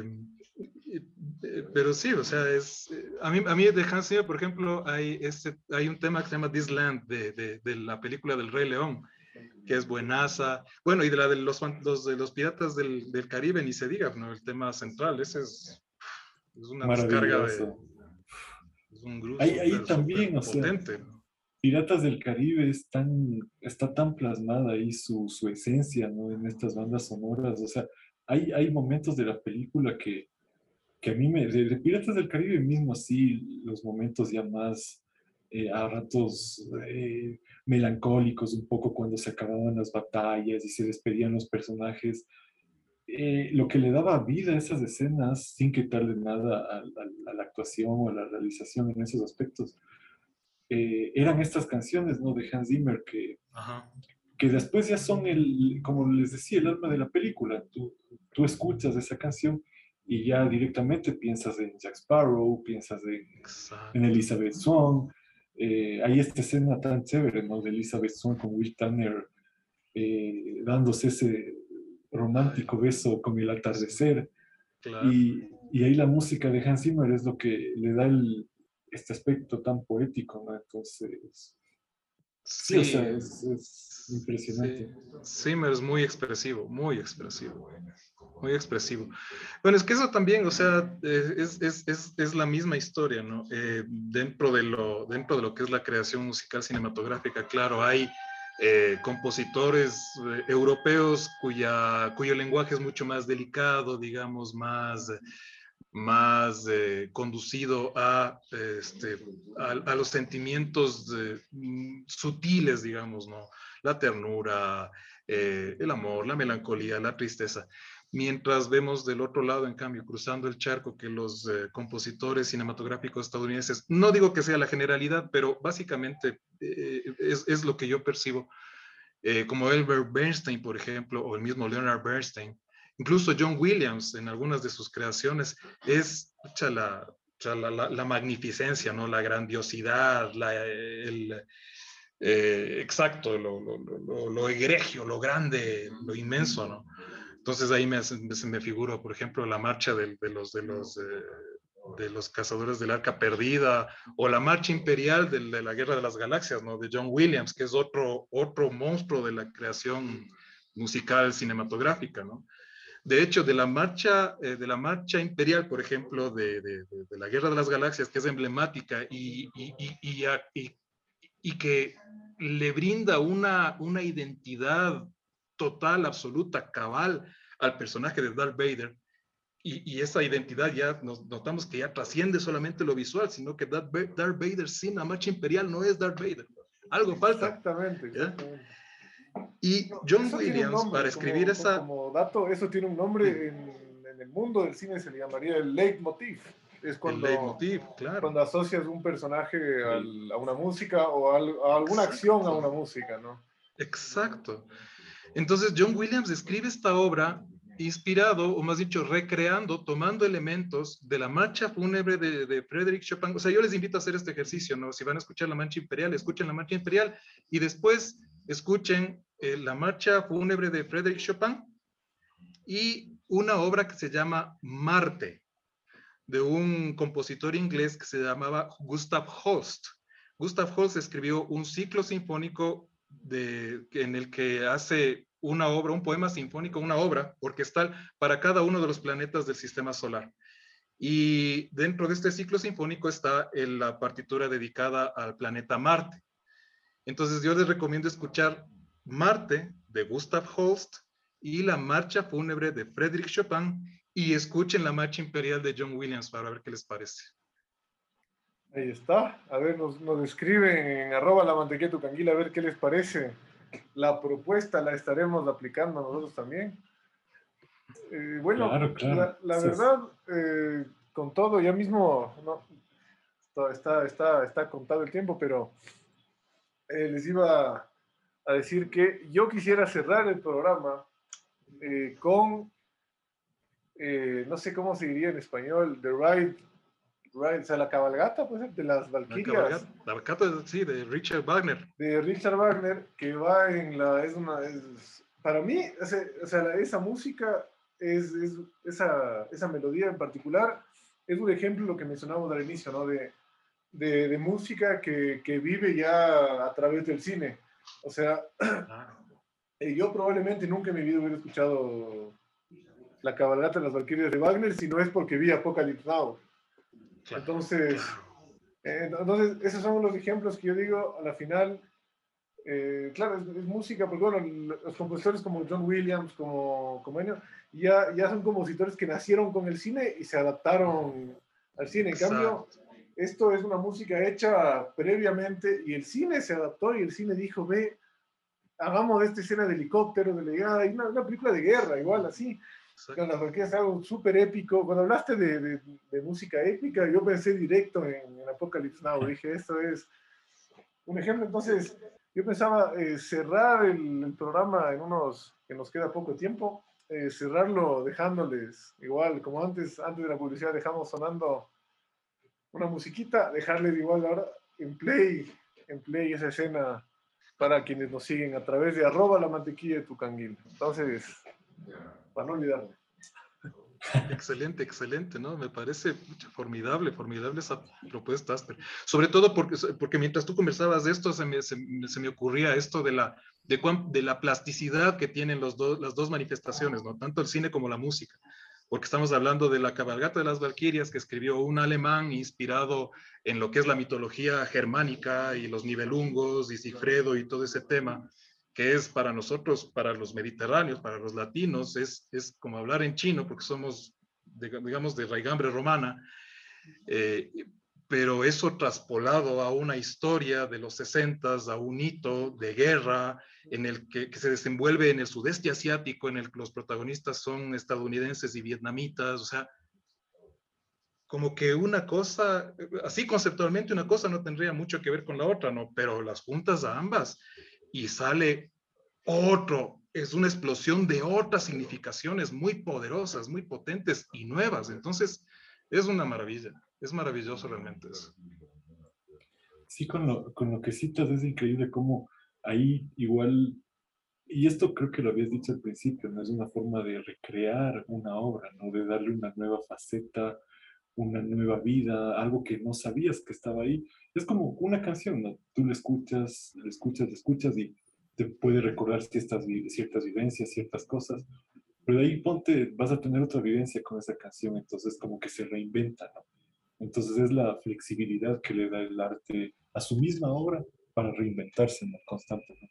eh, pero sí, o sea, es, eh, a, mí, a mí de Hans Zimmer, por ejemplo, hay, este, hay un tema que se llama This Land, de, de, de la película del Rey León, que es buenaza. Bueno, y de la de los, los, de los piratas del, del Caribe, ni se diga, ¿no? El tema central, ese es, es una descarga de... Maravilloso. Es un grupo Ahí, ahí súper, también, súper o sea, potente, ¿no? Piratas del Caribe es tan, está tan plasmada ahí su, su esencia, ¿no? En estas bandas sonoras. O sea, hay, hay momentos de la película que, que a mí me... De, de Piratas del Caribe mismo, así, los momentos ya más eh, a ratos eh, melancólicos, un poco cuando se acababan las batallas y se despedían los personajes. Eh, lo que le daba vida a esas escenas, sin quitarle nada a, a- a la actuación o a la realización en esos aspectos, eh, eran estas canciones, ¿no? De Hans Zimmer que, Ajá. que después ya son, el, como les decía, el alma de la película. Tú, tú escuchas esa canción y ya directamente piensas en Jack Sparrow, piensas en, en Elizabeth Swann. Eh, hay esta escena tan chévere, ¿no? De Elizabeth Swann con Will Turner eh, dándose ese romántico beso con el atardecer. Claro. Y, y ahí la música de Hans Zimmer es lo que le da el, este aspecto tan poético, ¿no? Entonces, sí, Sí, o sea, es, es impresionante. Sí. Zimmer es muy expresivo, muy expresivo, muy expresivo. Bueno, es que eso también, o sea, eh, es, es, es, es la misma historia, ¿no? Eh, dentro, de lo, dentro de lo que es la creación musical cinematográfica, claro, hay eh, compositores eh, europeos cuya, cuyo lenguaje es mucho más delicado, digamos, más... más eh, conducido a, este, a, a los sentimientos de, mm, sutiles, digamos, ¿no? La ternura, eh, el amor, la melancolía, la tristeza. Mientras vemos del otro lado, en cambio, cruzando el charco, que los eh, compositores cinematográficos estadounidenses, no digo que sea la generalidad, pero básicamente eh, es, es lo que yo percibo, eh, como Elbert Bernstein, por ejemplo, o el mismo Leonard Bernstein, incluso John Williams en algunas de sus creaciones, es pucha, la, la, la, la magnificencia, ¿no? La grandiosidad, la, el, eh, exacto, lo, lo, lo, lo egregio, lo grande, lo inmenso, ¿no? Entonces ahí me, me, me figuro, por ejemplo, la marcha de, de los, de los, eh, de los cazadores del Arca Perdida, o la marcha imperial de, de la Guerra de las Galaxias, ¿no? De John Williams, que es otro, otro monstruo de la creación musical cinematográfica, ¿no? De hecho, de la marcha, eh, de la marcha imperial, por ejemplo, de, de, de, de la Guerra de las Galaxias, que es emblemática y, y, y, y, y, y que le brinda una, una identidad total, absoluta, cabal al personaje de Darth Vader, y, y esa identidad ya nos notamos que ya trasciende solamente lo visual, sino que Darth, Darth Vader sin la marcha imperial no es Darth Vader. Algo falta. Exactamente, exactamente. Y John eso Williams, nombre, para escribir como, esa... Como dato, eso tiene un nombre en, en el mundo del cine, se le llamaría el leitmotiv. Es cuando, el leitmotiv, claro. Cuando asocias un personaje al, a una música o a, a alguna Exacto. acción a una música, ¿no? Exacto. Entonces John Williams escribe esta obra inspirado, o más dicho, recreando, tomando elementos de la marcha fúnebre de, de Frédéric Chopin. O sea, yo les invito a hacer este ejercicio, ¿no? Si van a escuchar la marcha imperial, escuchen la marcha imperial y después escuchen eh, la marcha fúnebre de Frédéric Chopin y una obra que se llama Marte, de un compositor inglés que se llamaba Gustav Holst. Gustav Holst escribió un ciclo sinfónico de, en el que hace una obra, un poema sinfónico, una obra orquestal para cada uno de los planetas del sistema solar. Y dentro de este ciclo sinfónico está en la partitura dedicada al planeta Marte. Entonces yo les recomiendo escuchar Marte de Gustav Holst y la marcha fúnebre de Frédéric Chopin, y escuchen la marcha imperial de John Williams para ver qué les parece. Ahí está. A ver, nos, nos escriben en arroba la mantequilla tu canguila a ver qué les parece. La propuesta la estaremos aplicando nosotros también. Eh, bueno, claro, claro. la, la sí, verdad, eh, con todo, ya mismo no, está, está, está contado el tiempo, pero eh, les iba a decir que yo quisiera cerrar el programa eh, con, eh, no sé cómo se diría en español, The Ride, Ride, o sea, la cabalgata, pues, de las Valquirias. La cabalgata, la cabalgata, sí, de Richard Wagner. De Richard Wagner, que va en la, es una, es, para mí, o sea, o sea esa música, es, es, esa, esa melodía en particular, es un ejemplo de lo que mencionamos al inicio, ¿no? De, de, de música que, que vive ya a través del cine. O sea, ah. yo probablemente nunca en mi vida hubiera escuchado la cabalgata de las Valquirias de Wagner, si no es porque vi Apocalypse Now. Claro, entonces, claro. Eh, entonces, esos son los ejemplos que yo digo, a la final, eh, claro, es, es música, porque bueno, los compositores como John Williams, como, como Ennio, ya, ya son compositores que nacieron con el cine y se adaptaron al cine. En Exacto. cambio, esto es una música hecha previamente y el cine se adaptó y el cine dijo, ve, hagamos de esta escena de helicóptero, de legada, una, una película de guerra, igual así. Con las Valquirias es algo súper épico. Cuando hablaste de, de, de música épica, yo pensé directo en, en Apocalypse Now. Dije, esto es un ejemplo. Entonces, yo pensaba eh, cerrar el, el programa en unos, que nos queda poco tiempo, eh, cerrarlo dejándoles igual, como antes, antes de la publicidad dejamos sonando una musiquita, dejarles igual ahora en play, en play esa escena para quienes nos siguen a través de arroba la mantequilla de tu canguil. Entonces, para no olvidarme. Excelente, excelente, ¿no? Me parece pucha, formidable, formidable esa propuesta, Asper. Sobre todo porque, porque mientras tú conversabas de esto, se me, se, se me ocurría esto de la, de, cuán, de la plasticidad que tienen los dos, las dos manifestaciones, ¿no? Tanto el cine como la música. Porque estamos hablando de la cabalgata de las Valquirias que escribió un alemán inspirado en lo que es la mitología germánica y los nibelungos y Sigfredo y todo ese tema, que es para nosotros, para los mediterráneos, para los latinos, es, es como hablar en chino, porque somos, digamos, de raigambre romana, eh, pero eso traspolado a una historia de los sesentas, a un hito de guerra, en el que, que se desenvuelve en el sudeste asiático, en el que los protagonistas son estadounidenses y vietnamitas, o sea, como que una cosa, así conceptualmente una cosa no tendría mucho que ver con la otra, ¿no? Pero las juntas a ambas y sale otro, es una explosión de otras significaciones muy poderosas, muy potentes y nuevas. Entonces, es una maravilla, es maravilloso realmente eso. Sí, con lo, con lo que citas es increíble cómo ahí igual, y esto creo que lo habías dicho al principio, no es una forma de recrear una obra, ¿no? De darle una nueva faceta, una nueva vida, algo que no sabías que estaba ahí. Es como una canción, ¿no? Tú la escuchas, la escuchas, la escuchas y te puede recordar ciertas, ciertas vivencias, ciertas cosas, pero de ahí ponte, vas a tener otra vivencia con esa canción, entonces como que se reinventa, ¿no? Entonces es la flexibilidad que le da el arte a su misma obra para reinventarse, ¿no? Constantemente.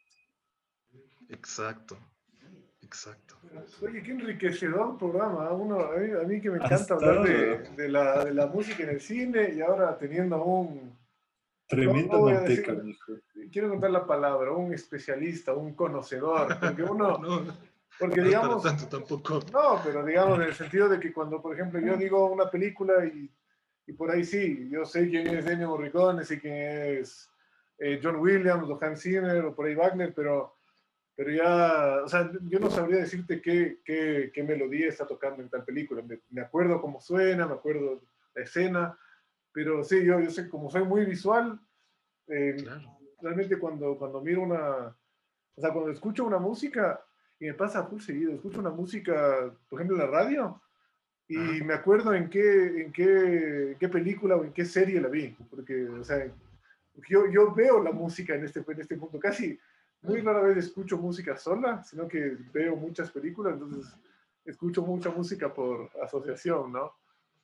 Exacto, exacto. Oye, qué enriquecedor programa. Uno, a, mí, a mí que me encanta Hasta hablar de, de, la, de la música en el cine y ahora teniendo un... Tremenda no, no manteca, decir, mijo. Quiero contar la palabra, un especialista, un conocedor, porque uno... no, porque no digamos... para tanto tampoco. No, pero digamos en el sentido de que cuando, por ejemplo, yo digo una película y, y por ahí sí, yo sé quién es Ennio Morricone, sé quién es eh, John Williams o Hans Zimmer o por ahí Wagner, pero... Pero ya, o sea, yo no sabría decirte qué, qué, qué melodía está tocando en tal película. Me, me acuerdo cómo suena, me acuerdo la escena, pero sí, yo, yo sé, como soy muy visual, eh, Claro. realmente cuando, cuando miro una, o sea, cuando escucho una música, y me pasa full seguido, escucho una música, por ejemplo, en la radio, y Ajá. me acuerdo en qué, en, qué, en qué película o en qué serie la vi, porque, o sea, yo, yo veo la música en este, en este punto, casi... Muy rara vez escucho música sola, sino que veo muchas películas, entonces escucho mucha música por asociación, ¿no?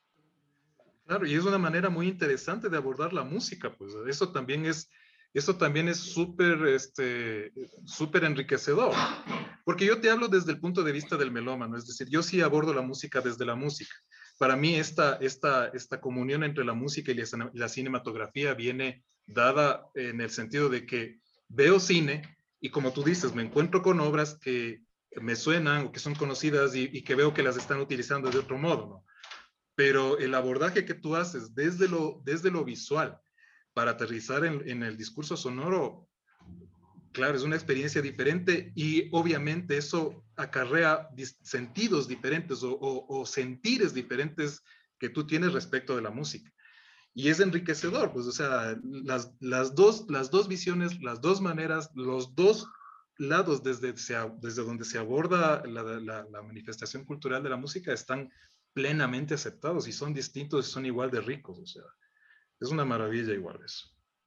Claro, y es una manera muy interesante de abordar la música, pues eso también es, eso también es súper, este, súper enriquecedor, porque yo te hablo desde el punto de vista del melómano, es decir, yo sí abordo la música desde la música. Para mí esta, esta, esta comunión entre la música y la, la cinematografía viene dada en el sentido de que veo cine, y como tú dices, me encuentro con obras que me suenan o que son conocidas y, y que veo que las están utilizando de otro modo, ¿no? Pero el abordaje que tú haces desde lo, desde lo visual para aterrizar en, en el discurso sonoro, claro, es una experiencia diferente y obviamente eso acarrea dis- sentidos diferentes o, o, o sentires diferentes que tú tienes respecto de la música. Y es enriquecedor, pues, o sea, las, las, dos, las dos visiones, las dos maneras, los dos lados desde, se, desde donde se aborda la, la, la manifestación cultural de la música están plenamente aceptados y son distintos y son igual de ricos, o sea, es una maravilla igual eso.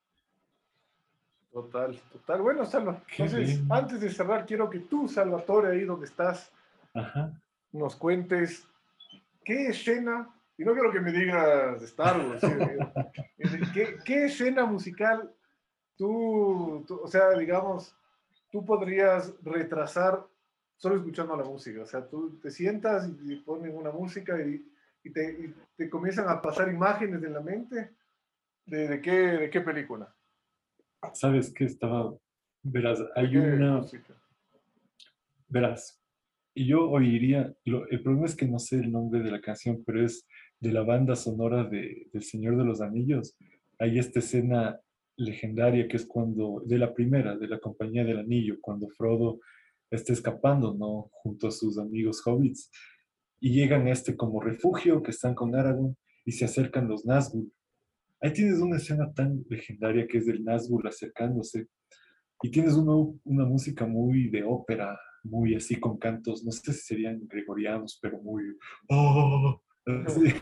Total, total. Bueno, Salva, entonces, antes de cerrar, quiero que tú, Salvatore, ahí donde estás, Ajá. nos cuentes qué escena... Y no quiero que me digas de Star Wars. ¿sí? ¿Qué, ¿Qué escena musical tú, tú, o sea, digamos, tú podrías retrasar solo escuchando la música? O sea, tú te sientas y pones una música y, y, te, y te comienzan a pasar imágenes en la mente de, de, qué, de qué película. ¿Sabes qué estaba? Verás, hay qué una... música? Verás, y yo oiría, lo, el problema es que no sé el nombre de la canción, pero es de la banda sonora de, del Señor de los Anillos. Hay esta escena legendaria, que es cuando, de la primera, de la Compañía del Anillo, cuando Frodo está escapando, ¿no? Junto a sus amigos hobbits, y llegan a este como refugio, que están con Aragorn, y se acercan los Nazgûl. Ahí tienes una escena tan legendaria que es del Nazgûl acercándose, y tienes una, una música muy de ópera, muy así con cantos, no sé si serían gregorianos, pero muy... ¡Oh! Así.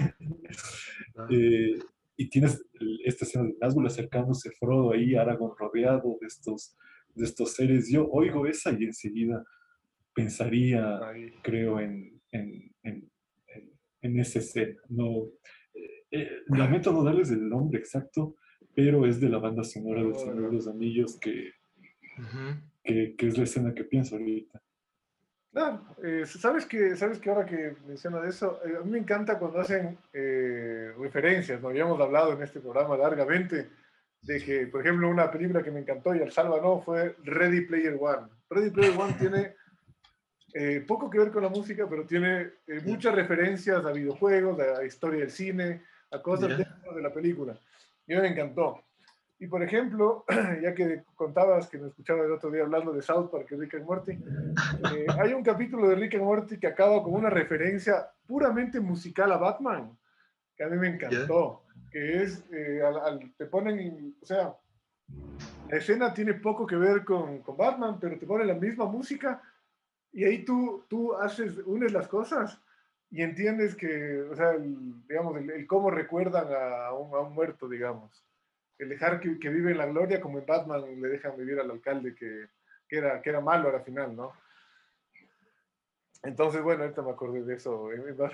eh, y tienes esta escena de Nazgûl acercándose, Frodo ahí, Aragorn rodeado de estos, de estos seres. Yo oigo esa y enseguida pensaría, Ay. creo, en, en, en, en, en esa escena. No, eh, lamento no darles el nombre exacto, pero es de la banda sonora del Señor de los Anillos que, uh-huh. que, que es la escena que pienso ahorita. No, eh, ¿sabes que sabes que ahora que mencionas eso, eh, a mí me encanta cuando hacen eh, referencias, ¿no? Habíamos hablado en este programa largamente de que, por ejemplo, una película que me encantó y al Salva no fue Ready Player One. Ready Player One tiene eh, poco que ver con la música, pero tiene eh, muchas referencias a videojuegos, a historia del cine, a cosas yeah. dentro de la película. Y a mí me encantó. Y por ejemplo, ya que contabas que me escuchaba el otro día hablando de South Park, Rick and Morty, eh, hay un capítulo de Rick and Morty que acaba con una referencia puramente musical a Batman, que a mí me encantó, yeah. que es, eh, al, al, te ponen, o sea, la escena tiene poco que ver con, con Batman, pero te ponen la misma música y ahí tú, tú haces, unes las cosas y entiendes que, o sea, el, digamos, el, el cómo recuerdan a un, a un muerto, digamos. El dejar que, que vive en la gloria, como en Batman le dejan vivir al alcalde que, que, era, que era malo al final, ¿no? Entonces, bueno, ahorita me acordé de eso.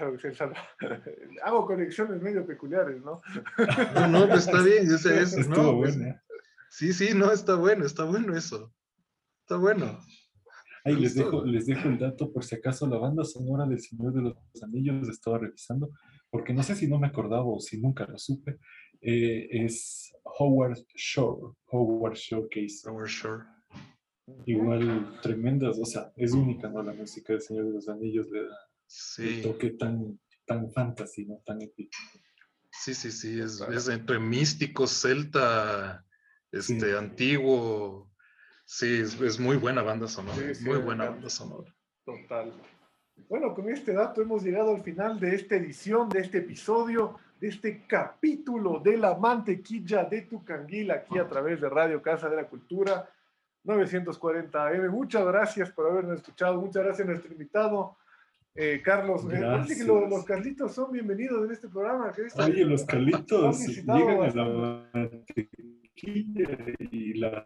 Hago conexiones medio peculiares, ¿no? No, no, pues está bien. Ese, ese, Estuvo no, bueno. Pues, sí, sí, no, está bueno, está bueno eso. Está bueno. Ahí les dejo, les dejo el dato por si acaso la banda sonora del Señor de los Anillos estaba revisando, porque no sé si no me acordaba o si nunca lo supe. Eh, es Howard Shore, Howard Showcase. Howard Shore. Igual tremendas, o sea, es única, ¿no? La música del Señor de los Anillos le da sí. un toque tan, tan fantasy, ¿no? Tan épico. Sí, sí, sí, es, es entre místico, celta, este, sí. antiguo. Sí, es, es muy buena banda sonora, sí, sí, muy buena banda sonora. Total. Bueno, con este dato hemos llegado al final de esta edición, de este episodio, de este capítulo de La Mantequilla de tu Canguil, aquí a través de Radio Casa de la Cultura, novecientos cuarenta A M. Muchas gracias por habernos escuchado, muchas gracias a nuestro invitado, eh, Carlos. Eh, parece que lo, los Carlitos son bienvenidos en este programa. Que este, Oye, los Carlitos llegan a La Mantequilla y la...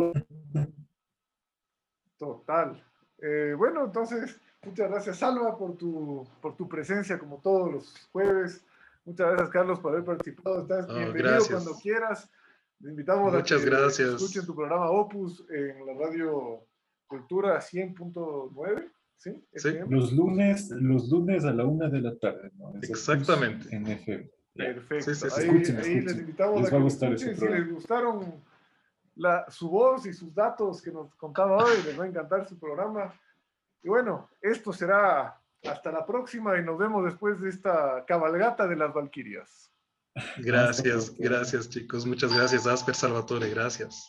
Total. Eh, bueno, entonces, muchas gracias, Salva, por tu, por tu presencia, como todos los jueves. Muchas gracias, Carlos, por haber participado. Estás oh, bienvenido gracias. Cuando quieras. Te invitamos Muchas a que gracias. escuchen tu programa Opus en la Radio Cultura cien punto nueve. ¿Sí? ¿Sí? Los lunes, los lunes a la una de la tarde, ¿no? Exactamente. En F M. Perfecto. Sí, sí, sí. Ahí, Escuchen, ahí escuchen. les invitamos les a que a gustar escuchen. ese Si les gustaron la, su voz y sus datos que nos contaba hoy, les va a encantar su programa. Y bueno, esto será hasta la próxima y nos vemos después de esta cabalgata de las Valquirias. Gracias, gracias chicos. Muchas gracias, Asper, Salvatore, gracias.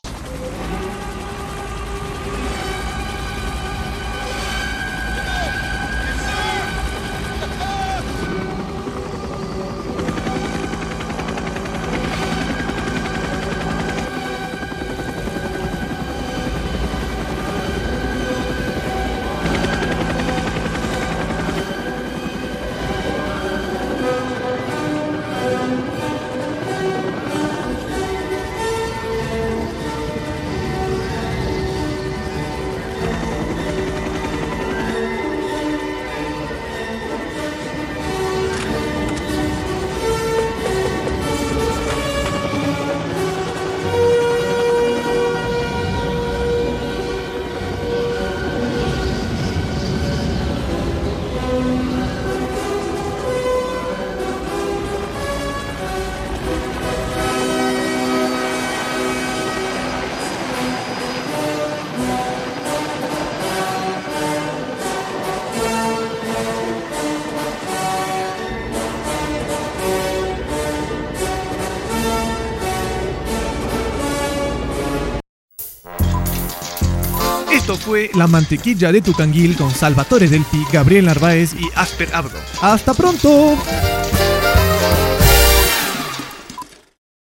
Esto fue La Mantequilla de tu Canguil con Salvatore Delpi, Gabriel Narváez y Asper Abdo. ¡Hasta pronto!